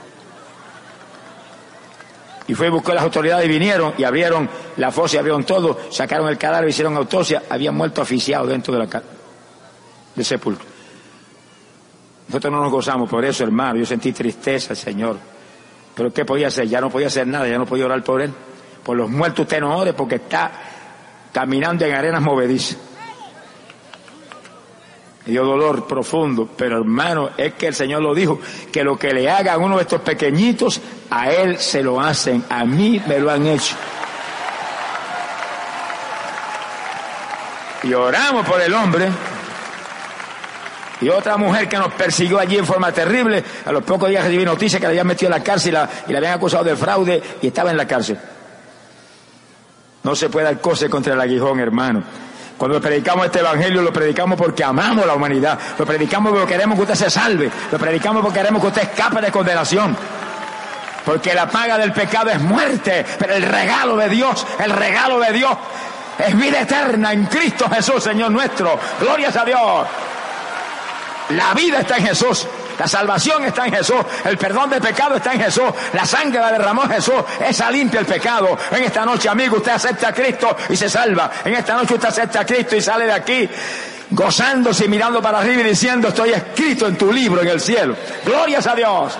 Y fue y buscó a las autoridades y vinieron y abrieron la fosa y abrieron todo, sacaron el cadáver, hicieron autopsia, había muerto asfixiado dentro de la ca- del sepulcro. Nosotros no nos gozamos por eso, hermano. Yo sentí tristeza, Señor. Pero ¿qué podía hacer? Ya no podía hacer nada, ya no podía orar por él. Por los muertos usted no ore porque está caminando en arenas movedizas. Me dio dolor profundo, pero hermano, es que el Señor lo dijo, que lo que le hagan a uno de estos pequeñitos, a él se lo hacen, a mí me lo han hecho. Y oramos por el hombre. Y otra mujer que nos persiguió allí en forma terrible, a los pocos días recibí noticias que la habían metido en la cárcel y la, y la habían acusado de fraude y estaba en la cárcel. No se puede dar cosas contra el aguijón, hermano. Cuando predicamos este evangelio, lo predicamos porque amamos la humanidad. Lo predicamos porque queremos que usted se salve. Lo predicamos porque queremos que usted escape de condenación. Porque la paga del pecado es muerte, pero el regalo de Dios, el regalo de Dios es vida eterna en Cristo Jesús, Señor nuestro. Glorias a Dios. La vida está en Jesús, la salvación está en Jesús, el perdón del pecado está en Jesús, la sangre la derramó Jesús, esa limpia el pecado. En esta noche, amigo, usted acepta a Cristo y se salva. En esta noche usted acepta a Cristo y sale de aquí gozándose y mirando para arriba y diciendo, estoy escrito en tu libro en el cielo. Glorias a Dios.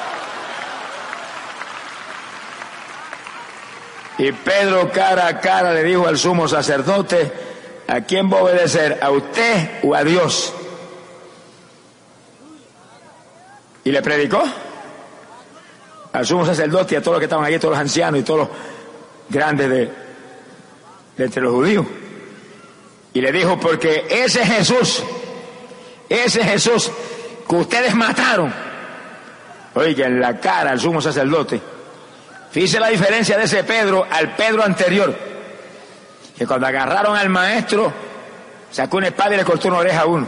Y Pedro cara a cara le dijo al sumo sacerdote, ¿a quién va a obedecer? ¿A usted o a Dios? Y le predicó. al sumo sacerdote y a todos los que estaban allí, todos los ancianos y todos los grandes de, de entre los judíos. Y le dijo, porque ese Jesús, ese Jesús que ustedes mataron, oiga, en la cara al sumo sacerdote. Fíjese la diferencia de ese Pedro al Pedro anterior, que cuando agarraron al maestro, sacó una espada y le cortó una oreja a uno.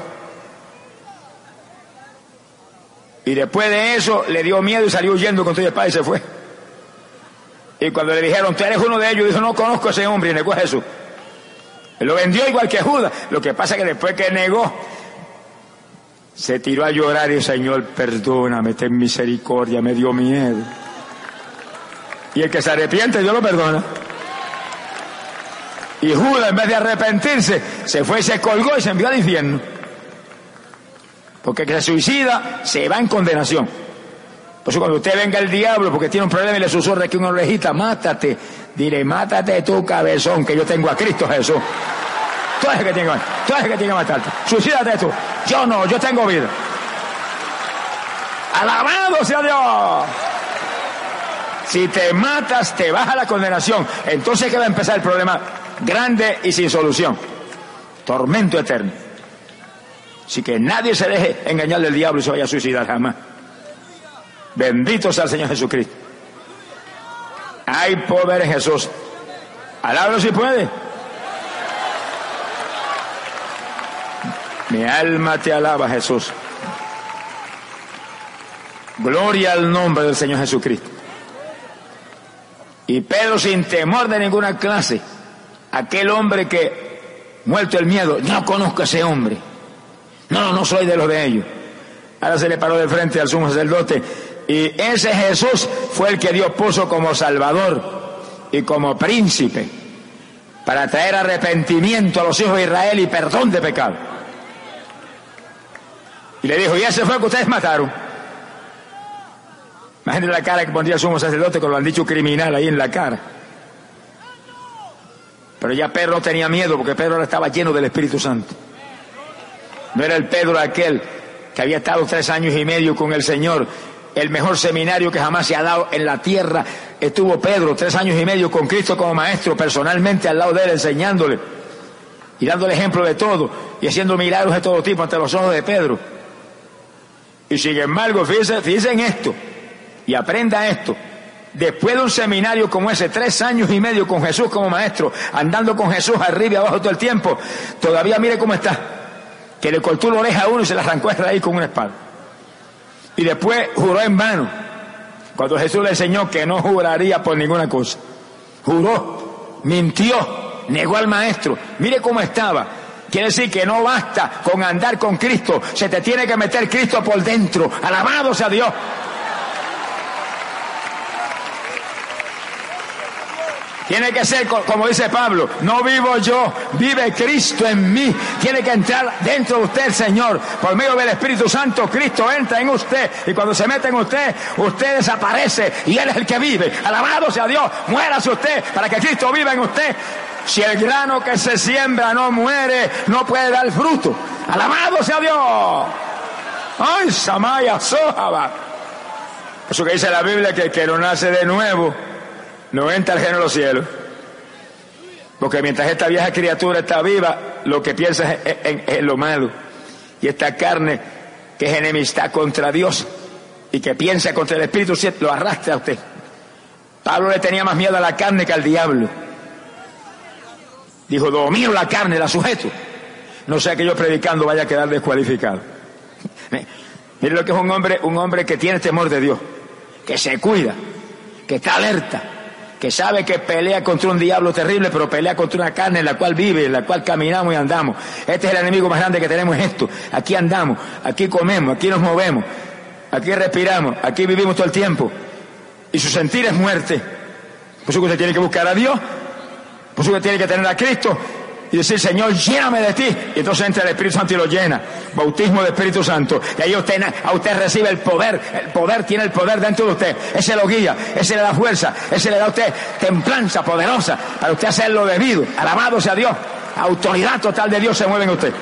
Y después de eso le dio miedo y salió huyendo con toda espada y se fue. Y cuando le dijeron, tú eres uno de ellos, dijo, no conozco a ese hombre, y negó a Jesús. Él lo vendió igual que Judas. Lo que pasa es que después que negó, se tiró a llorar y dijo, Señor, perdóname, ten misericordia, me dio miedo. Y el que se arrepiente, Dios lo perdona. Y Judas, en vez de arrepentirse, se fue y se colgó y se envió al infierno. Porque el que se suicida se va en condenación. Por eso cuando usted venga el diablo porque tiene un problema y le susurra que una orejita, mátate, dile, mátate tu cabezón, que yo tengo a Cristo Jesús. Tú eres el que tiene que, tú eres el que tiene que matarte. Suicídate tú. Yo no, yo tengo vida. Alabado sea Dios. Si te matas, te vas a la condenación. Entonces que va a empezar el problema grande y sin solución. Tormento eterno. Así que nadie se deje engañar del diablo y se vaya a suicidar jamás. Bendito sea el Señor Jesucristo. Hay poder en Jesús. Alábalo si puede. Mi alma te alaba, Jesús. Gloria al nombre del Señor Jesucristo. Y Pedro, sin temor de ninguna clase, aquel hombre que, muerto el miedo, no conozco a ese hombre. No, no soy de los de ellos. Ahora se le paró de frente al sumo sacerdote. Y ese Jesús fue el que Dios puso como Salvador y como príncipe para traer arrepentimiento a los hijos de Israel y perdón de pecado. Y le dijo, y ese fue el que ustedes mataron. Imagínense la cara que pondría el sumo sacerdote con lo han dicho criminal ahí en la cara. Pero ya Pedro no tenía miedo porque Pedro ahora estaba lleno del Espíritu Santo. No era el Pedro aquel que había estado tres años y medio con el Señor. El mejor seminario que jamás se ha dado en la tierra. Estuvo Pedro tres años y medio con Cristo como maestro, personalmente al lado de él, enseñándole y dándole ejemplo de todo y haciendo milagros de todo tipo ante los ojos de Pedro. Y sin embargo, fíjense, fíjense en esto y aprenda esto. Después de un seminario como ese, tres años y medio con Jesús como maestro, andando con Jesús arriba y abajo todo el tiempo, todavía mire cómo está, que le cortó una oreja a uno y se la arrancó de raíz con una espada. Y después juró en vano, cuando Jesús le enseñó que no juraría por ninguna cosa. Juró, mintió, negó al maestro. Mire cómo estaba. Quiere decir que no basta con andar con Cristo, se te tiene que meter Cristo por dentro. Alabado sea Dios. Tiene que ser, como dice Pablo, no vivo yo, vive Cristo en mí. Tiene que entrar dentro de usted el Señor. Por medio del Espíritu Santo, Cristo entra en usted. Y cuando se mete en usted, usted desaparece y Él es el que vive. Alabado sea Dios, muérase usted para que Cristo viva en usted. Si el grano que se siembra no muere, no puede dar fruto. Alabado sea Dios. Ay, Samaya, Sojaba. Eso que dice la Biblia, que el que no nace de nuevo no entra al reino de los cielos. Porque mientras esta vieja criatura está viva, lo que piensa es en, en, en lo malo. Y esta carne que es enemistad contra Dios y que piensa contra el Espíritu Santo, lo arrastra a usted. Pablo le tenía más miedo a la carne que al diablo. Dijo, domino la carne, la sujeto. No sea que yo predicando vaya a quedar descualificado. Mire lo que es un hombre, un hombre que tiene temor de Dios, que se cuida, que está alerta, que sabe que pelea contra un diablo terrible, pero pelea contra una carne en la cual vive, en la cual caminamos y andamos. Este es el enemigo más grande que tenemos, es esto. Aquí andamos, aquí comemos, aquí nos movemos, aquí respiramos, aquí vivimos todo el tiempo. Y su sentir es muerte. Por eso que usted tiene que buscar a Dios, por eso que tiene que tener a Cristo y decir, Señor, lléname de ti. Y entonces entra el Espíritu Santo y lo llena. Bautismo del Espíritu Santo. Y ahí usted, a usted recibe el poder. El poder tiene el poder dentro de usted. Ese lo guía, ese le da fuerza, ese le da a usted templanza poderosa para usted hacer lo debido. Alabado sea Dios. Autoridad total de Dios se mueve en usted.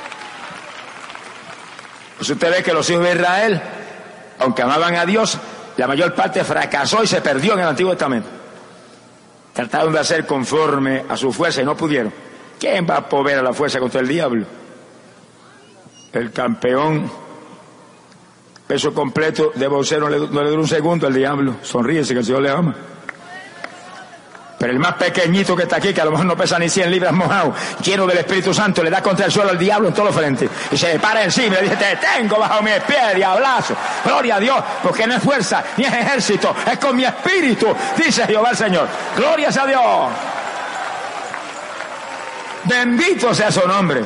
Pues usted ve que los hijos de Israel, aunque amaban a Dios, la mayor parte fracasó y se perdió en el Antiguo Testamento. Trataron de hacer conforme a su fuerza y no pudieron. ¿Quién va a poder a la fuerza contra el diablo? El campeón peso completo de boxeo no le, no le dura un segundo al diablo. Sonríese que el Señor le ama. Pero el más pequeñito que está aquí, que a lo mejor no pesa ni cien libras mojado, lleno del Espíritu Santo, le da contra el suelo al diablo en todos los frentes. Y se le para encima y le dice, te tengo bajo mi pie, diablazo. Gloria a Dios, porque no es fuerza, ni es ejército, es con mi espíritu, dice Jehová el Señor. Gloria a Dios. Bendito sea su nombre.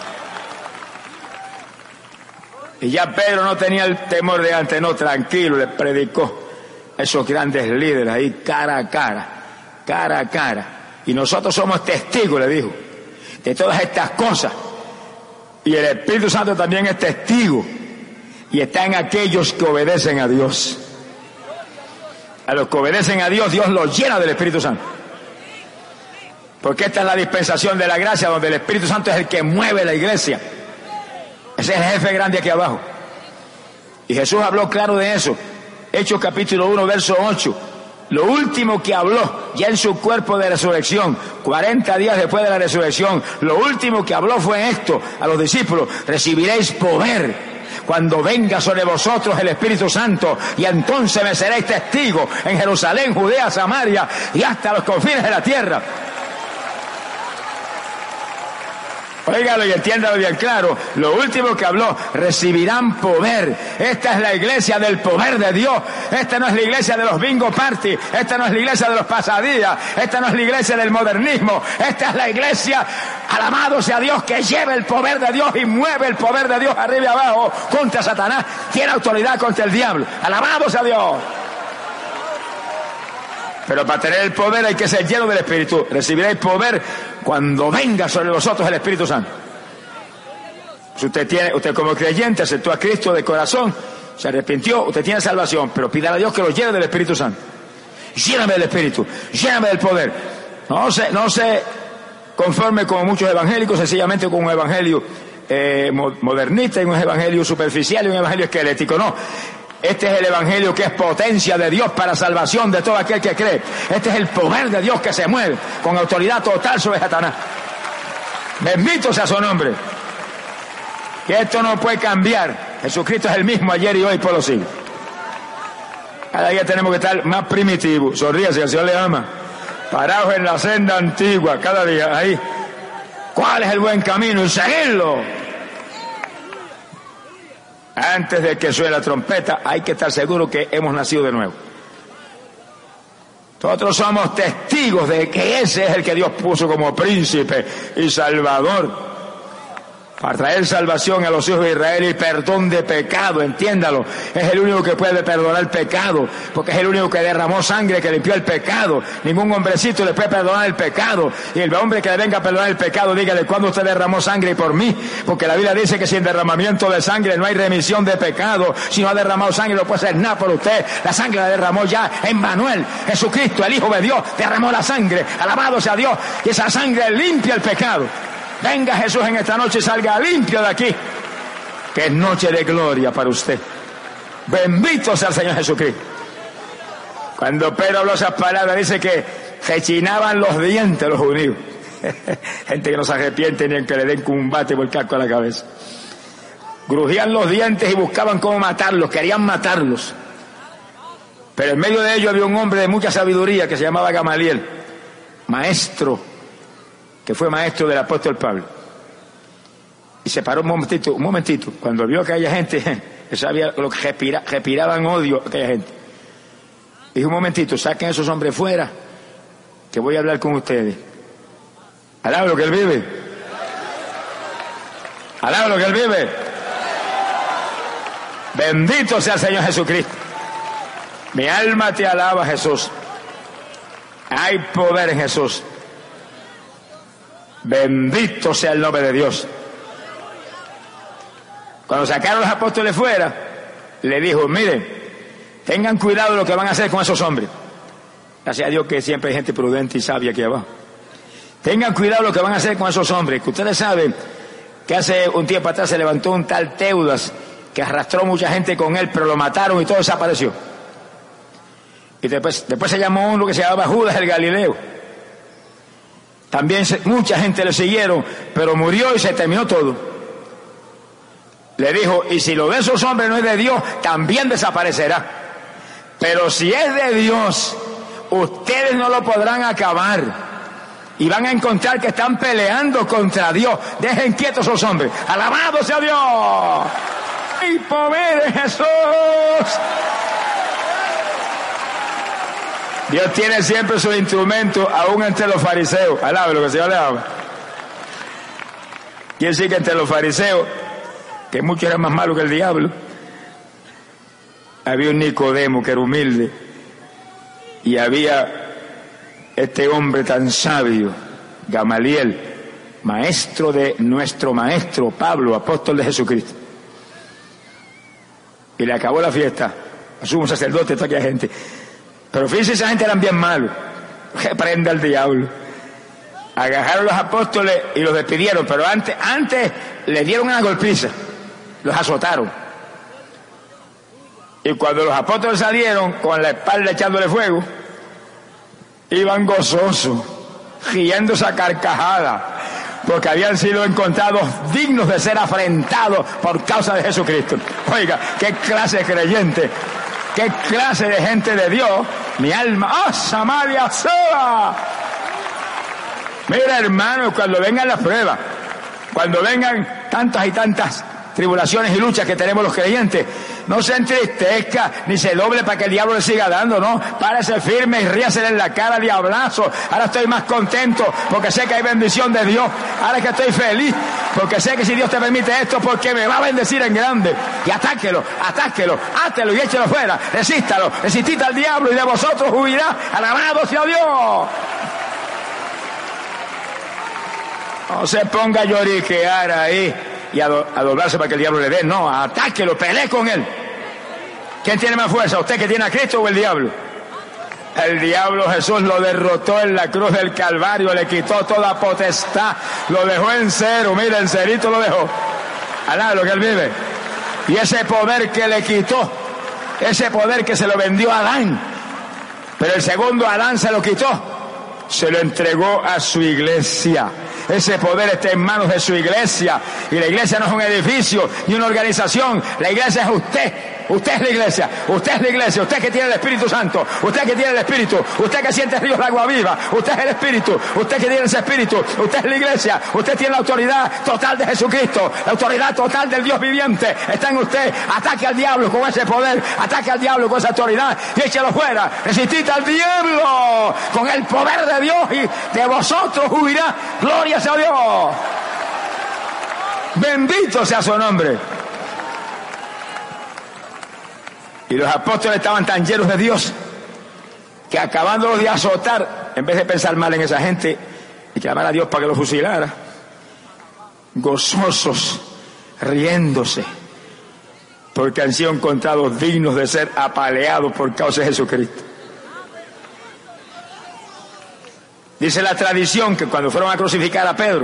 Y ya Pedro no tenía el temor de antes, no, tranquilo, le predicó a esos grandes líderes ahí cara a cara. cara a cara, y nosotros somos testigos, le dijo, de todas estas cosas, y el Espíritu Santo también es testigo, y está en aquellos que obedecen a Dios. A los que obedecen a Dios, Dios los llena del Espíritu Santo, porque esta es la dispensación de la gracia, donde el Espíritu Santo es el que mueve la iglesia. Ese es el jefe grande aquí abajo, y Jesús habló claro de eso. Hechos capítulo uno, verso ocho. Lo último que habló ya en su cuerpo de resurrección, cuarenta días después de la resurrección, lo último que habló fue esto a los discípulos: recibiréis poder cuando venga sobre vosotros el Espíritu Santo, y entonces me seréis testigos en Jerusalén, Judea, Samaria y hasta los confines de la tierra. Óigalo y entiéndalo bien claro. Lo último que habló, recibirán poder. Esta es la iglesia del poder de Dios. Esta no es la iglesia de los bingo party. Esta no es la iglesia de los pasadías. Esta no es la iglesia del modernismo. Esta es la iglesia, alabado sea Dios, que lleva el poder de Dios y mueve el poder de Dios arriba y abajo contra Satanás. Tiene autoridad contra el diablo. Alabado sea Dios. Pero para tener el poder hay que ser lleno del Espíritu. Recibiréis poder cuando venga sobre vosotros el Espíritu Santo. Si usted tiene, usted como creyente aceptó a Cristo de corazón, se arrepintió, usted tiene salvación, pero pídale a Dios que lo llene del Espíritu Santo. Lléname del Espíritu, lléname del poder. No se, no se conforme como muchos evangélicos, sencillamente con un evangelio eh, modernista y un evangelio superficial y un evangelio esquelético. No. Este es el evangelio que es potencia de Dios para salvación de todo aquel que cree. Este es el poder de Dios que se mueve con autoridad total sobre Satanás. Bendito sea su nombre. Que esto no puede cambiar. Jesucristo es el mismo ayer y hoy por los siglos. Cada día tenemos que estar más primitivos. Sonríase, el Señor le ama. Parados en la senda antigua, cada día ahí. ¿Cuál es el buen camino? Y seguirlo. Antes de que suene la trompeta, hay que estar seguro que hemos nacido de nuevo. Nosotros somos testigos de que ese es el que Dios puso como príncipe y salvador, para traer salvación a los hijos de Israel y perdón de pecado, entiéndalo. Es el único que puede perdonar el pecado, porque es el único que derramó sangre, que limpió el pecado. Ningún hombrecito le puede perdonar el pecado. Y el hombre que le venga a perdonar el pecado, dígale: ¿cuándo usted derramó sangre por mí? Porque la Biblia dice que sin derramamiento de sangre no hay remisión de pecado. Si no ha derramado sangre, no puede hacer nada por usted. La sangre la derramó ya Emmanuel, Jesucristo, el Hijo de Dios, derramó la sangre. Alabado sea Dios. Y esa sangre limpia el pecado. Venga Jesús en esta noche y salga limpio de aquí, que es noche de gloria para usted. Bendito sea el Señor Jesucristo. Cuando Pedro habló esas palabras, dice que rechinaban los dientes los judíos. Gente que no se arrepiente ni en que le den un bate por el casco a la cabeza. Crujían los dientes y buscaban cómo matarlos, querían matarlos. Pero en medio de ellos había un hombre de mucha sabiduría que se llamaba Gamaliel, maestro, que fue maestro del apóstol Pablo. Y se paró un momentito, un momentito, cuando vio que aquella gente, que sabía lo que respira, respiraban odio aquella gente. Dijo: un momentito, saquen a esos hombres fuera, que voy a hablar con ustedes. Alaba lo que él vive. Alaba lo que él vive. Bendito sea el Señor Jesucristo. Mi alma te alaba, Jesús. Hay poder en Jesús. Bendito sea el nombre de Dios. Cuando sacaron a los apóstoles fuera, le dijo: miren, tengan cuidado de lo que van a hacer con esos hombres. Gracias a Dios que siempre hay gente prudente y sabia aquí abajo. Tengan cuidado de lo que van a hacer con esos hombres, que ustedes saben que hace un tiempo atrás se levantó un tal Teudas que arrastró mucha gente con él, pero lo mataron y todo desapareció. Y después, después se llamó uno que se llamaba Judas el Galileo. También se, mucha gente le siguieron, pero murió y se terminó todo. Le dijo, y si lo de esos hombres no es de Dios, también desaparecerá. Pero si es de Dios, ustedes no lo podrán acabar. Y van a encontrar que están peleando contra Dios. Dejen quietos a esos hombres. ¡Alabado sea Dios! ¡El poder de Jesús! Dios tiene siempre sus instrumentos, aún entre los fariseos. Alabe lo que el Señor le ama. Quiere decir que entre los fariseos, que muchos eran más malos que el diablo, había un Nicodemo que era humilde, y había este hombre tan sabio, Gamaliel, maestro de nuestro maestro Pablo, apóstol de Jesucristo. Y le acabó la fiesta a sumo sacerdote, toda aquella gente. Pero fíjense, esa gente eran bien malos. Que prenda el diablo. Agarraron los apóstoles y los despidieron, pero antes, antes les dieron una golpiza. Los azotaron. Y cuando los apóstoles salieron con la espalda echándole fuego, iban gozosos, riéndose a carcajadas, porque habían sido encontrados dignos de ser afrentados por causa de Jesucristo. Oiga, qué clase de creyente, qué clase de gente de Dios. Mi alma, ¡ah, Samaria sola! Mira, hermanos, cuando vengan las pruebas, cuando vengan tantas y tantas tribulaciones y luchas que tenemos los creyentes, no se entristezca ni se doble para que el diablo le siga dando, no, párese firme y ríasele en la cara, diablazo. Ahora estoy más contento porque sé que hay bendición de Dios. Ahora que estoy feliz porque sé que si Dios te permite esto, porque me va a bendecir en grande. Y atáquelo, atáquelo, átelo y échelo fuera, resístalo, resistid al diablo y de vosotros huirá. Alabado sea Dios. No se ponga a lloriquear ahí y a, do, a doblarse para que el diablo le dé. No, atáquelo, pelee con él. ¿Quién tiene más fuerza? ¿Usted que tiene a Cristo o el diablo? El diablo Jesús lo derrotó en la cruz del Calvario, le quitó toda potestad, lo dejó en cero, mira, en cerito lo dejó. Alá, lo que él vive. Y ese poder que le quitó, ese poder que se lo vendió a Adán, pero el segundo Adán se lo quitó, se lo entregó a su iglesia. Ese poder está en manos de su iglesia. Y la iglesia no es un edificio ni una organización. La iglesia es usted. Usted es la iglesia. Usted es la iglesia. Usted que tiene el Espíritu Santo. Usted que tiene el Espíritu. Usted que siente ríos de agua viva. Usted es el Espíritu. Usted que tiene ese Espíritu. Usted es la iglesia. Usted tiene la autoridad total de Jesucristo. La autoridad total del Dios viviente está en usted. Ataque al diablo con ese poder. Ataque al diablo con esa autoridad. Y échelo fuera. Resistid al diablo con el poder de Dios. Y de vosotros huirá. Gloria a Dios. Bendito sea su nombre. Y los apóstoles estaban tan llenos de Dios que acabándolos de azotar, en vez de pensar mal en esa gente y clamar a Dios para que los fusilara, gozosos, riéndose, porque han sido encontrados dignos de ser apaleados por causa de Jesucristo. Dice la tradición que cuando fueron a crucificar a Pedro,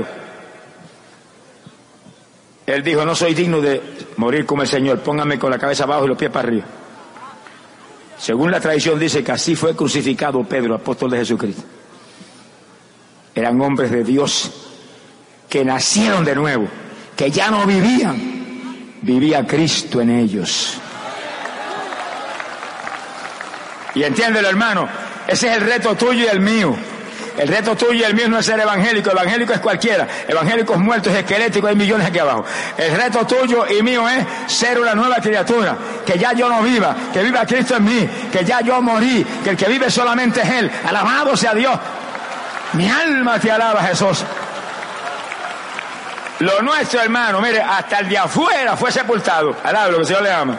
él dijo, no soy digno de morir como el Señor, póngame con la cabeza abajo y los pies para arriba. Según la tradición dice que así fue crucificado Pedro, apóstol de Jesucristo. Eran hombres de Dios que nacieron de nuevo, que ya no vivían, vivía Cristo en ellos. Y entiéndelo, hermano, ese es el reto tuyo y el mío. El reto tuyo y el mío no es ser evangélico. Evangélico es cualquiera. Evangélicos muertos, esqueléticos, hay millones aquí abajo. El reto tuyo y mío es ser una nueva criatura. Que ya yo no viva, que viva Cristo en mí, que ya yo morí, que el que vive solamente es Él. Alabado sea Dios. Mi alma te alaba, Jesús. Lo nuestro, hermano, mire, hasta el de afuera fue sepultado. Alaba lo que el Señor le ama.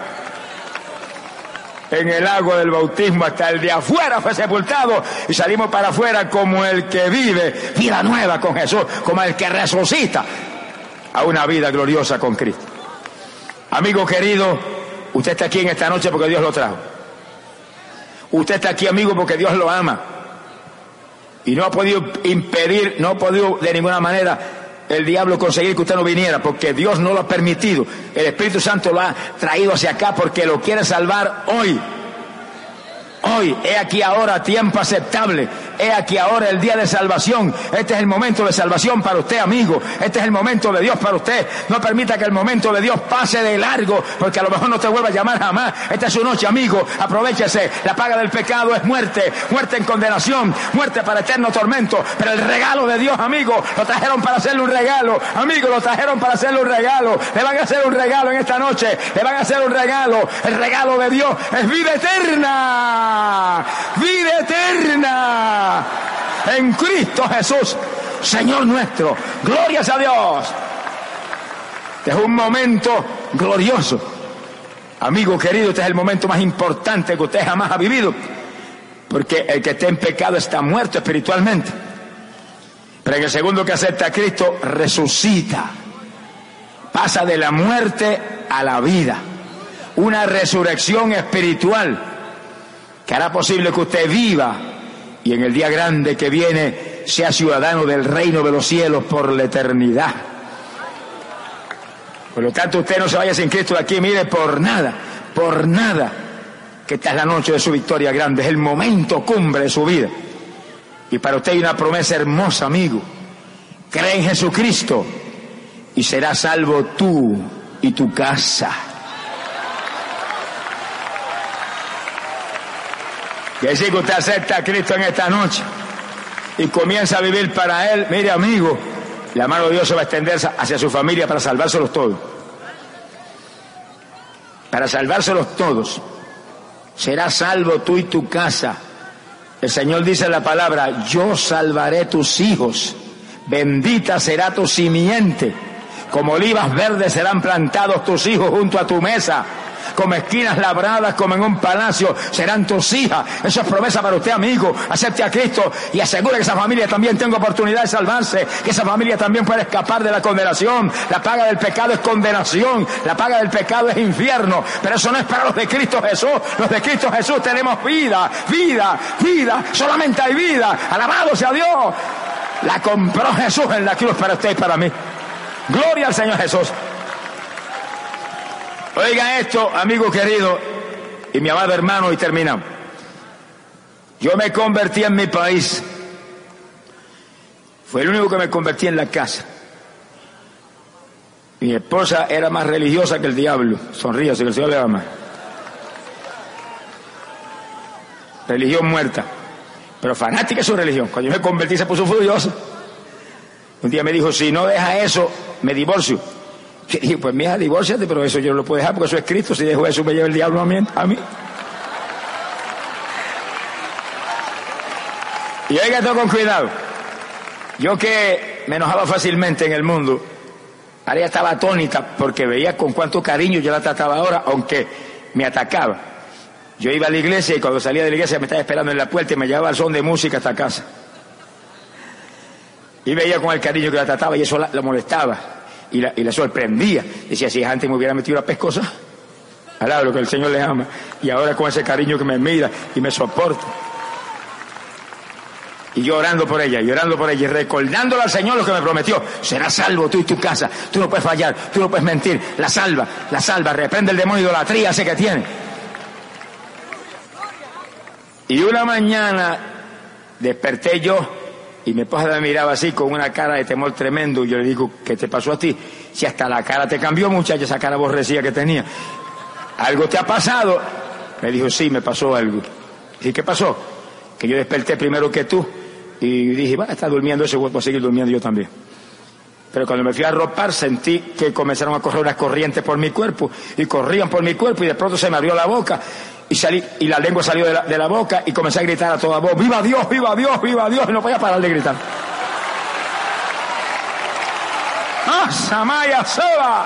En el agua del bautismo, hasta el de afuera fue sepultado y salimos para afuera como el que vive vida nueva con Jesús, como el que resucita a una vida gloriosa con Cristo. Amigo querido, usted está aquí en esta noche porque Dios lo trajo. Usted está aquí, amigo, porque Dios lo ama y no ha podido impedir, no ha podido de ninguna manera el diablo conseguir que usted no viniera, porque Dios no lo ha permitido. El Espíritu Santo lo ha traído hacia acá porque lo quiere salvar hoy. hoy, he aquí ahora tiempo aceptable, he aquí ahora el día de salvación. Este es el momento de salvación para usted, amigo. Este es el momento de Dios para usted. No permita que el momento de Dios pase de largo, porque a lo mejor no te vuelva a llamar jamás. Esta es su noche, amigo. Aprovéchese. La paga del pecado es muerte, muerte en condenación, muerte para eterno tormento. Pero el regalo de Dios, amigo, lo trajeron para hacerle un regalo. Amigo, lo trajeron para hacerle un regalo. Le van a hacer un regalo en esta noche. Le van a hacer un regalo. El regalo de Dios es vida eterna. Vida eterna en Cristo Jesús, Señor nuestro. Glorias a Dios. Este es un momento glorioso. Amigo querido, este es el momento más importante que usted jamás ha vivido, porque el que esté en pecado está muerto espiritualmente, pero en el segundo que acepta a Cristo resucita, pasa de la muerte a la vida, una resurrección espiritual que hará posible que usted viva y en el día grande que viene sea ciudadano del reino de los cielos por la eternidad. Por lo tanto, usted no se vaya sin Cristo de aquí, mire, por nada, por nada, que esta es la noche de su victoria grande, es el momento cumbre de su vida. Y para usted hay una promesa hermosa, amigo. Cree en Jesucristo y serás salvo tú y tu casa. Y así que usted acepta a Cristo en esta noche y comienza a vivir para Él. Mire, amigo, la mano de Dios se va a extender hacia su familia para salvárselos todos. Para salvárselos todos. Serás salvo tú y tu casa. El Señor dice en la palabra: yo salvaré tus hijos. Bendita será tu simiente. Como olivas verdes serán plantados tus hijos junto a tu mesa. Como esquinas labradas, como en un palacio, serán tus hijas. Eso es promesa para usted, amigo. Acepte a Cristo y asegure que esa familia también tenga oportunidad de salvarse, que esa familia también puede escapar de la condenación. La paga del pecado es condenación, la paga del pecado es infierno, pero eso no es para los de Cristo Jesús. Los de Cristo Jesús tenemos vida, vida, vida, solamente hay vida. Alabado sea Dios. La compró Jesús en la cruz para usted y para mí. Gloria al Señor Jesús. Oiga esto, amigo querido y mi amado hermano, y terminamos. Yo me convertí en mi país. Fue el único que me convertí en la casa. Mi esposa era más religiosa que el diablo. Sonríase, que el Señor le ama. Religión muerta, pero fanática de su religión. Cuando yo me convertí se puso furiosa. Un día me dijo: si no deja eso, me divorcio. Y dije: pues mija, divórciate, pero eso yo no lo puedo dejar porque eso es Cristo. Si dejo eso me lleva el diablo a mí. A mí. Y oiga esto con cuidado. Yo que me enojaba fácilmente en el mundo, ahora ya estaba atónita porque veía con cuánto cariño yo la trataba ahora, aunque me atacaba. Yo iba a la iglesia y cuando salía de la iglesia me estaba esperando en la puerta y me llevaba al son de música hasta casa. Y veía con el cariño que la trataba y eso la, la molestaba. Y la, y la sorprendía. Decía: si antes me hubiera metido una pescosa, alaba lo que el Señor le ama. Y ahora con ese cariño que me mira y me soporta. Y yo orando por ella, llorando por ella, y recordándole al Señor lo que me prometió: serás salvo tú y tu casa. Tú no puedes fallar, tú no puedes mentir. La salva, la salva, reprende el demonio de idolatría ese que tiene. Y una mañana desperté yo y mi esposa me miraba así con una cara de temor tremendo. Y yo le digo: ¿qué te pasó a ti? Si hasta la cara te cambió, muchacha, esa cara aborrecida que tenía. ¿Algo te ha pasado? Me dijo: sí, me pasó algo. ¿Y qué pasó? Que yo desperté primero que tú y dije: va, está durmiendo ese, voy a seguir durmiendo yo también. Pero cuando me fui a arropar sentí que comenzaron a correr unas corrientes por mi cuerpo y corrían por mi cuerpo y de pronto se me abrió la boca y salí y la lengua salió de la, de la boca y comencé a gritar a toda voz: ¡viva Dios, viva Dios, viva Dios! Y no podía parar de gritar. ¡Ah, Samaya Soba!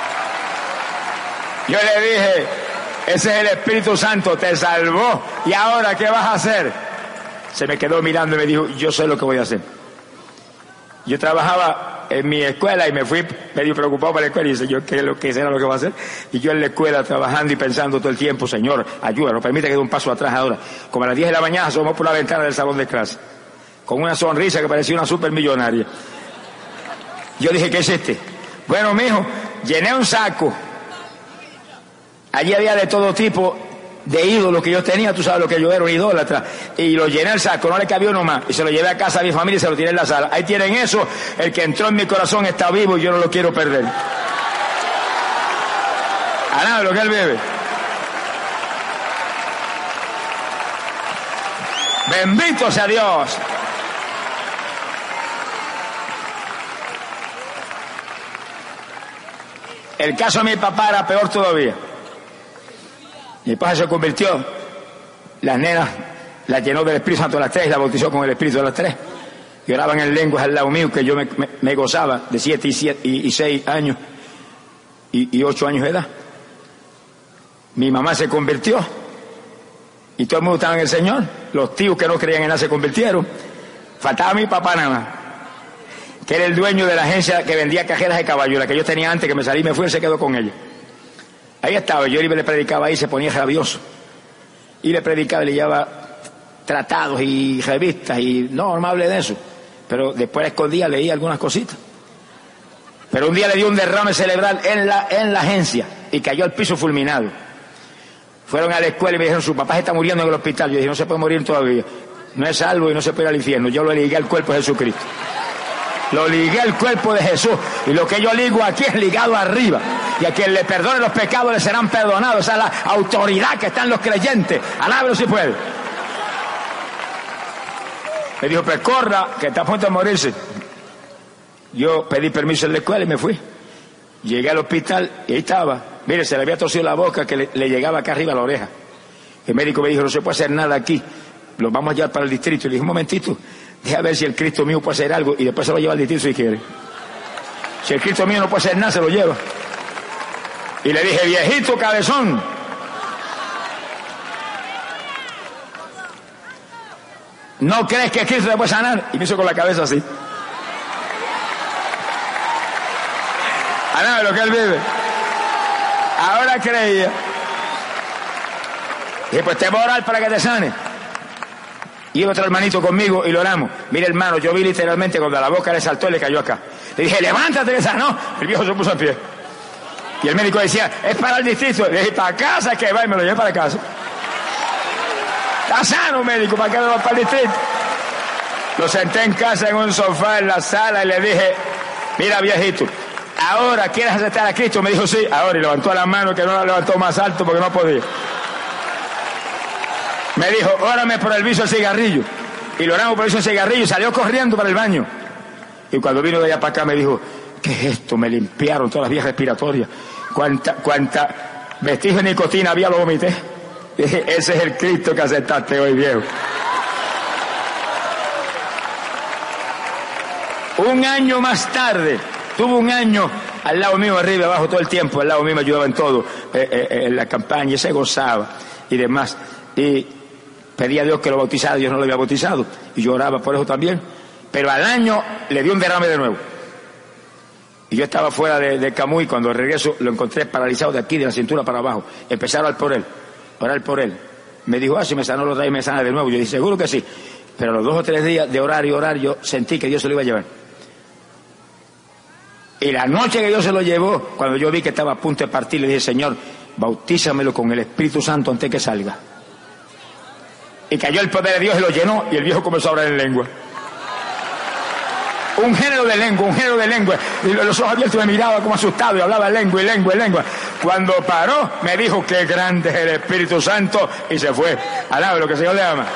Yo le dije: ese es el Espíritu Santo, te salvó. ¿Y ahora qué vas a hacer? Se me quedó mirando y me dijo: yo sé lo que voy a hacer. Yo trabajaba en mi escuela y me fui medio preocupado por la escuela y dice: yo, ¿qué es lo que será lo que va a hacer? Y yo en la escuela trabajando y pensando todo el tiempo: Señor, ayúdanos, permite que dé un paso atrás ahora. Como a las diez de la mañana asomó por la ventana del salón de clase, con una sonrisa que parecía una supermillonaria. Yo dije: ¿qué es este? Bueno, mijo, llené un saco. Allí había de todo tipo, de ídolo que yo tenía, tú sabes lo que yo era, un idólatra, y lo llené el saco, no le cabía uno más, y se lo llevé a casa a mi familia y se lo tiré en la sala. Ahí tienen eso, el que entró en mi corazón está vivo y yo no lo quiero perder. A nada de lo que él vive. Bendito sea Dios. El caso de mi papá era peor todavía. Mi papá se convirtió, las nenas las llenó del Espíritu Santo a las tres y la bautizó con el Espíritu a las tres. Y oraban en lenguas al lado mío, que yo me, me, me gozaba de siete y, siete y, y seis años y, y ocho años de edad. Mi mamá se convirtió y todo el mundo estaba en el Señor. Los tíos que no creían en nada se convirtieron. Faltaba mi papá nada más, que era el dueño de la agencia que vendía cajeras de caballo, la que yo tenía antes, que me salí y me fui, él se quedó con ella. Ahí estaba, yo iba y le predicaba ahí, se ponía rabioso. Y le predicaba y le llevaba tratados y revistas y no, no me hable de eso. Pero después escondía, leía algunas cositas. Pero un día le dio un derrame cerebral en la, en la agencia y cayó al piso fulminado. Fueron a la escuela y me dijeron, su papá se está muriendo en el hospital. Yo dije, no se puede morir todavía. No es salvo y no se puede ir al infierno. Yo lo ligué al cuerpo de Jesucristo. Lo ligué al cuerpo de Jesús. Y lo que yo ligo aquí es ligado arriba. Y a quien le perdone los pecados le serán perdonados. Esa es la autoridad que está en los creyentes. Alábelo si puede. Me dijo, pues corra, que está a punto de morirse. Yo pedí permiso en la escuela y me fui. Llegué al hospital y ahí estaba. Mire, se le había torcido la boca que le, le llegaba acá arriba a la oreja. El médico me dijo, no se puede hacer nada aquí. Lo vamos a llevar para el distrito. Y le dije, un momentito, deja ver si el Cristo mío puede hacer algo y después se lo lleva al distrito si quiere. Si el Cristo mío no puede hacer nada, se lo lleva. Y le dije, viejito cabezón, ¿no crees que Cristo te puede sanar? Y me hizo con la cabeza así. A nada de lo que él vive. Ahora creía. Y dije, pues te voy a orar para que te sane. Y otro hermanito conmigo y lo oramos. Mire, hermano, yo vi literalmente cuando la boca le saltó y le cayó acá. Le dije, levántate, le sanó. El viejo se puso en pie. Y el médico decía, es para el distrito. Le dije, para casa que va, y me lo llevé para casa. Está sano, médico, ¿para qué me va para el distrito? Lo senté en casa en un sofá en la sala y le dije, mira, viejito, ¿ahora quieres aceptar a Cristo? Me dijo, sí, ahora. Y levantó la mano, que no la levantó más alto porque no podía. Me dijo, órame por el vicio del cigarrillo. Y lo oramos por el vicio del cigarrillo y salió corriendo para el baño. Y cuando vino de allá para acá me dijo, ¿qué es esto? Me limpiaron todas las vías respiratorias. Cuánta, cuánta vestigio de nicotina había, lo vomité. Dije, ese es el Cristo que aceptaste hoy, viejo. Un año más tarde, tuvo un año al lado mío, arriba y abajo, todo el tiempo. Al lado mío me ayudaba en todo, eh, eh, en la campaña, y se gozaba y demás. Y pedía a Dios que lo bautizara, Dios no lo había bautizado. Y yo oraba por eso también. Pero al año le dio un derrame de nuevo. Y yo estaba fuera de, de Camuy, cuando regreso lo encontré paralizado de aquí, de la cintura para abajo. Empecé a orar por él, orar por él. Me dijo, ah, si me sanó los días y me sana de nuevo. Yo dije, seguro que sí. Pero a los dos o tres días de orar y orar, yo sentí que Dios se lo iba a llevar. Y la noche que Dios se lo llevó, cuando yo vi que estaba a punto de partir, le dije, Señor, bautízamelo con el Espíritu Santo antes que salga. Y cayó el poder de Dios y lo llenó, y el viejo comenzó a hablar en lengua. Un género de lengua, un género de lengua. Y los ojos abiertos me miraba como asustado y hablaba lengua y lengua y lengua. Cuando paró, me dijo, qué grande es el Espíritu Santo, y se fue. Alaba lo que el Señor le ama.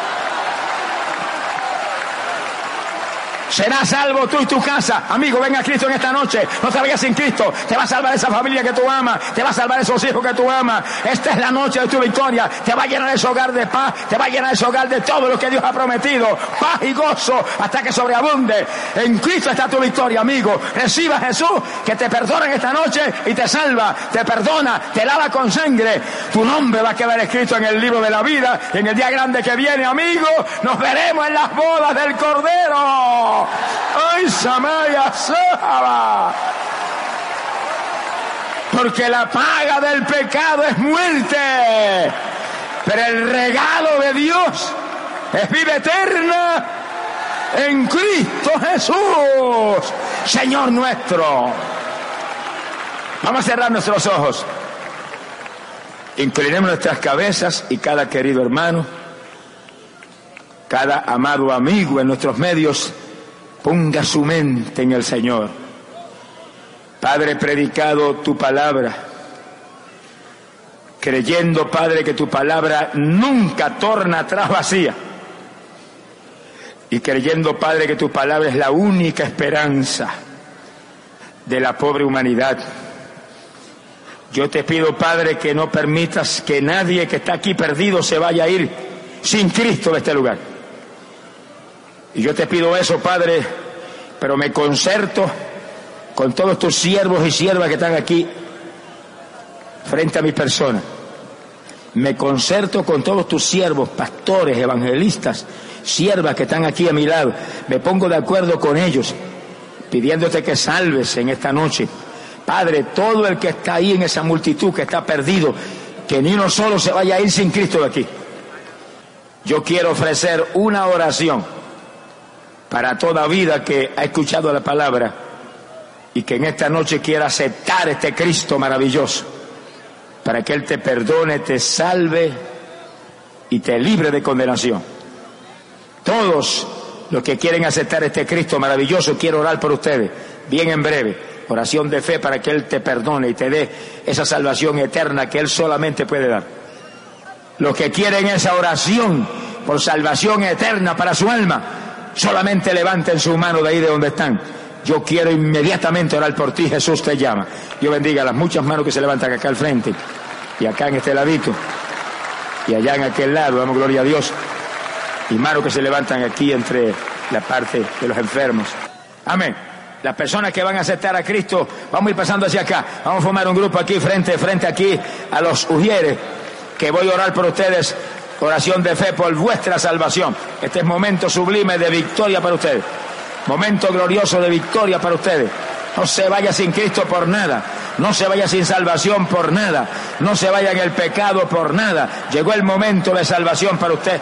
Serás salvo tú y tu casa. Amigo, ven a Cristo en esta noche. No te vayas sin Cristo. Te va a salvar esa familia que tú amas. Te va a salvar esos hijos que tú amas. Esta es la noche de tu victoria. Te va a llenar ese hogar de paz. Te va a llenar ese hogar de todo lo que Dios ha prometido. Paz y gozo hasta que sobreabunde. En Cristo está tu victoria, amigo. Reciba a Jesús, que te perdona en esta noche y te salva. Te perdona, te lava con sangre. Tu nombre va a quedar escrito en el libro de la vida. Y en el día grande que viene, amigo, nos veremos en las bodas del Cordero. ¡Ay, Samaya Sahaba! Porque la paga del pecado es muerte, pero el regalo de Dios es vida eterna en Cristo Jesús, Señor nuestro. Vamos a cerrar nuestros ojos Inclinemos nuestras cabezas y cada querido hermano, cada amado amigo en nuestros medios, ponga su mente en el Señor. Padre, predicado tu palabra, creyendo, Padre, que tu palabra nunca torna atrás vacía, y creyendo, Padre, que tu palabra es la única esperanza de la pobre humanidad. Yo te pido, Padre, que no permitas que nadie que está aquí perdido se vaya a ir sin Cristo de este lugar. Y yo te pido eso, Padre, pero me concerto con todos tus siervos y siervas que están aquí frente a mi persona. Me concerto con todos tus siervos, pastores, evangelistas, siervas que están aquí a mi lado. Me pongo de acuerdo con ellos, pidiéndote que salves en esta noche. Padre, todo el que está ahí en esa multitud que está perdido, que ni uno solo se vaya a ir sin Cristo de aquí. Yo quiero ofrecer una oración para toda vida que ha escuchado la palabra y que en esta noche quiera aceptar este Cristo maravilloso, para que Él te perdone, te salve y te libre de condenación. Todos los que quieren aceptar este Cristo maravilloso, quiero orar por ustedes, bien en breve. Oración de fe para que Él te perdone y te dé esa salvación eterna que Él solamente puede dar. Los que quieren esa oración por salvación eterna para su alma, solamente levanten su mano de ahí de donde están. Yo quiero inmediatamente orar por ti, Jesús te llama. Dios bendiga a las muchas manos que se levantan acá al frente, y acá en este ladito, y allá en aquel lado, damos gloria a Dios. Y manos que se levantan aquí entre la parte de los enfermos. Amén. Las personas que van a aceptar a Cristo, vamos a ir pasando hacia acá. Vamos a formar un grupo aquí, frente, frente aquí a los ujieres, que voy a orar por ustedes. Oración de fe por vuestra salvación. Este es momento sublime de victoria para ustedes. Momento glorioso de victoria para ustedes. No se vaya sin Cristo por nada. No se vaya sin salvación por nada. No se vaya en el pecado por nada. Llegó el momento de salvación para usted.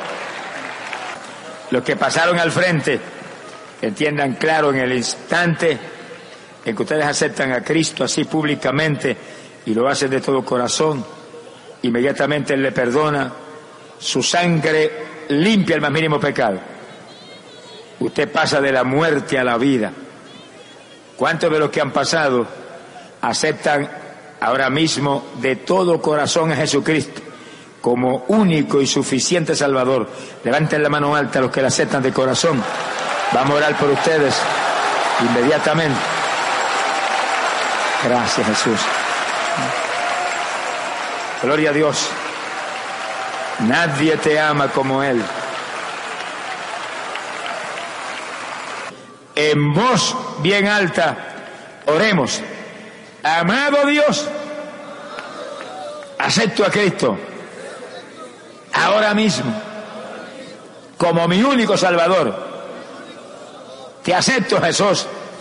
Los que pasaron al frente, entiendan claro en el instante en que ustedes aceptan a Cristo así públicamente y lo hacen de todo corazón, inmediatamente Él le perdona, su sangre limpia el más mínimo pecado. Usted pasa de la muerte a la vida. ¿Cuántos de los que han pasado aceptan ahora mismo de todo corazón a Jesucristo como único y suficiente Salvador? Levanten la mano alta los que la aceptan de corazón. Vamos a orar por ustedes inmediatamente. Gracias, Jesús. Gloria a Dios. Nadie te ama como Él. En voz bien alta, oremos. Amado Dios, acepto a Cristo ahora mismo como mi único Salvador. Te acepto, Jesús,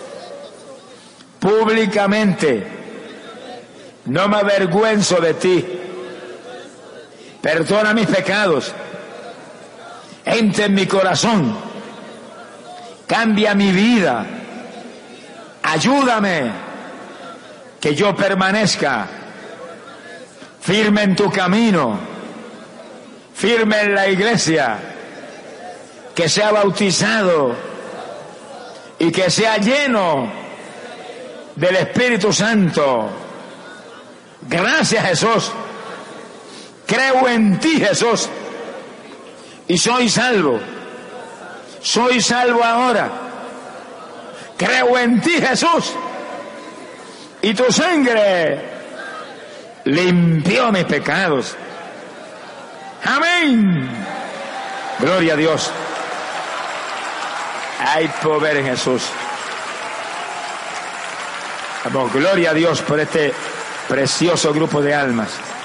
públicamente. No me avergüenzo de ti. Perdona mis pecados. Entra en mi corazón. Cambia mi vida. Ayúdame que yo permanezca firme en tu camino, firme en la iglesia, que sea bautizado y que sea lleno del Espíritu Santo. Gracias, Jesús. Creo en ti, Jesús, y soy salvo. Soy salvo ahora. Creo en ti, Jesús, y tu sangre limpió mis pecados. Amén. Gloria a Dios. Hay poder en Jesús. Vamos, gloria a Dios por este precioso grupo de almas.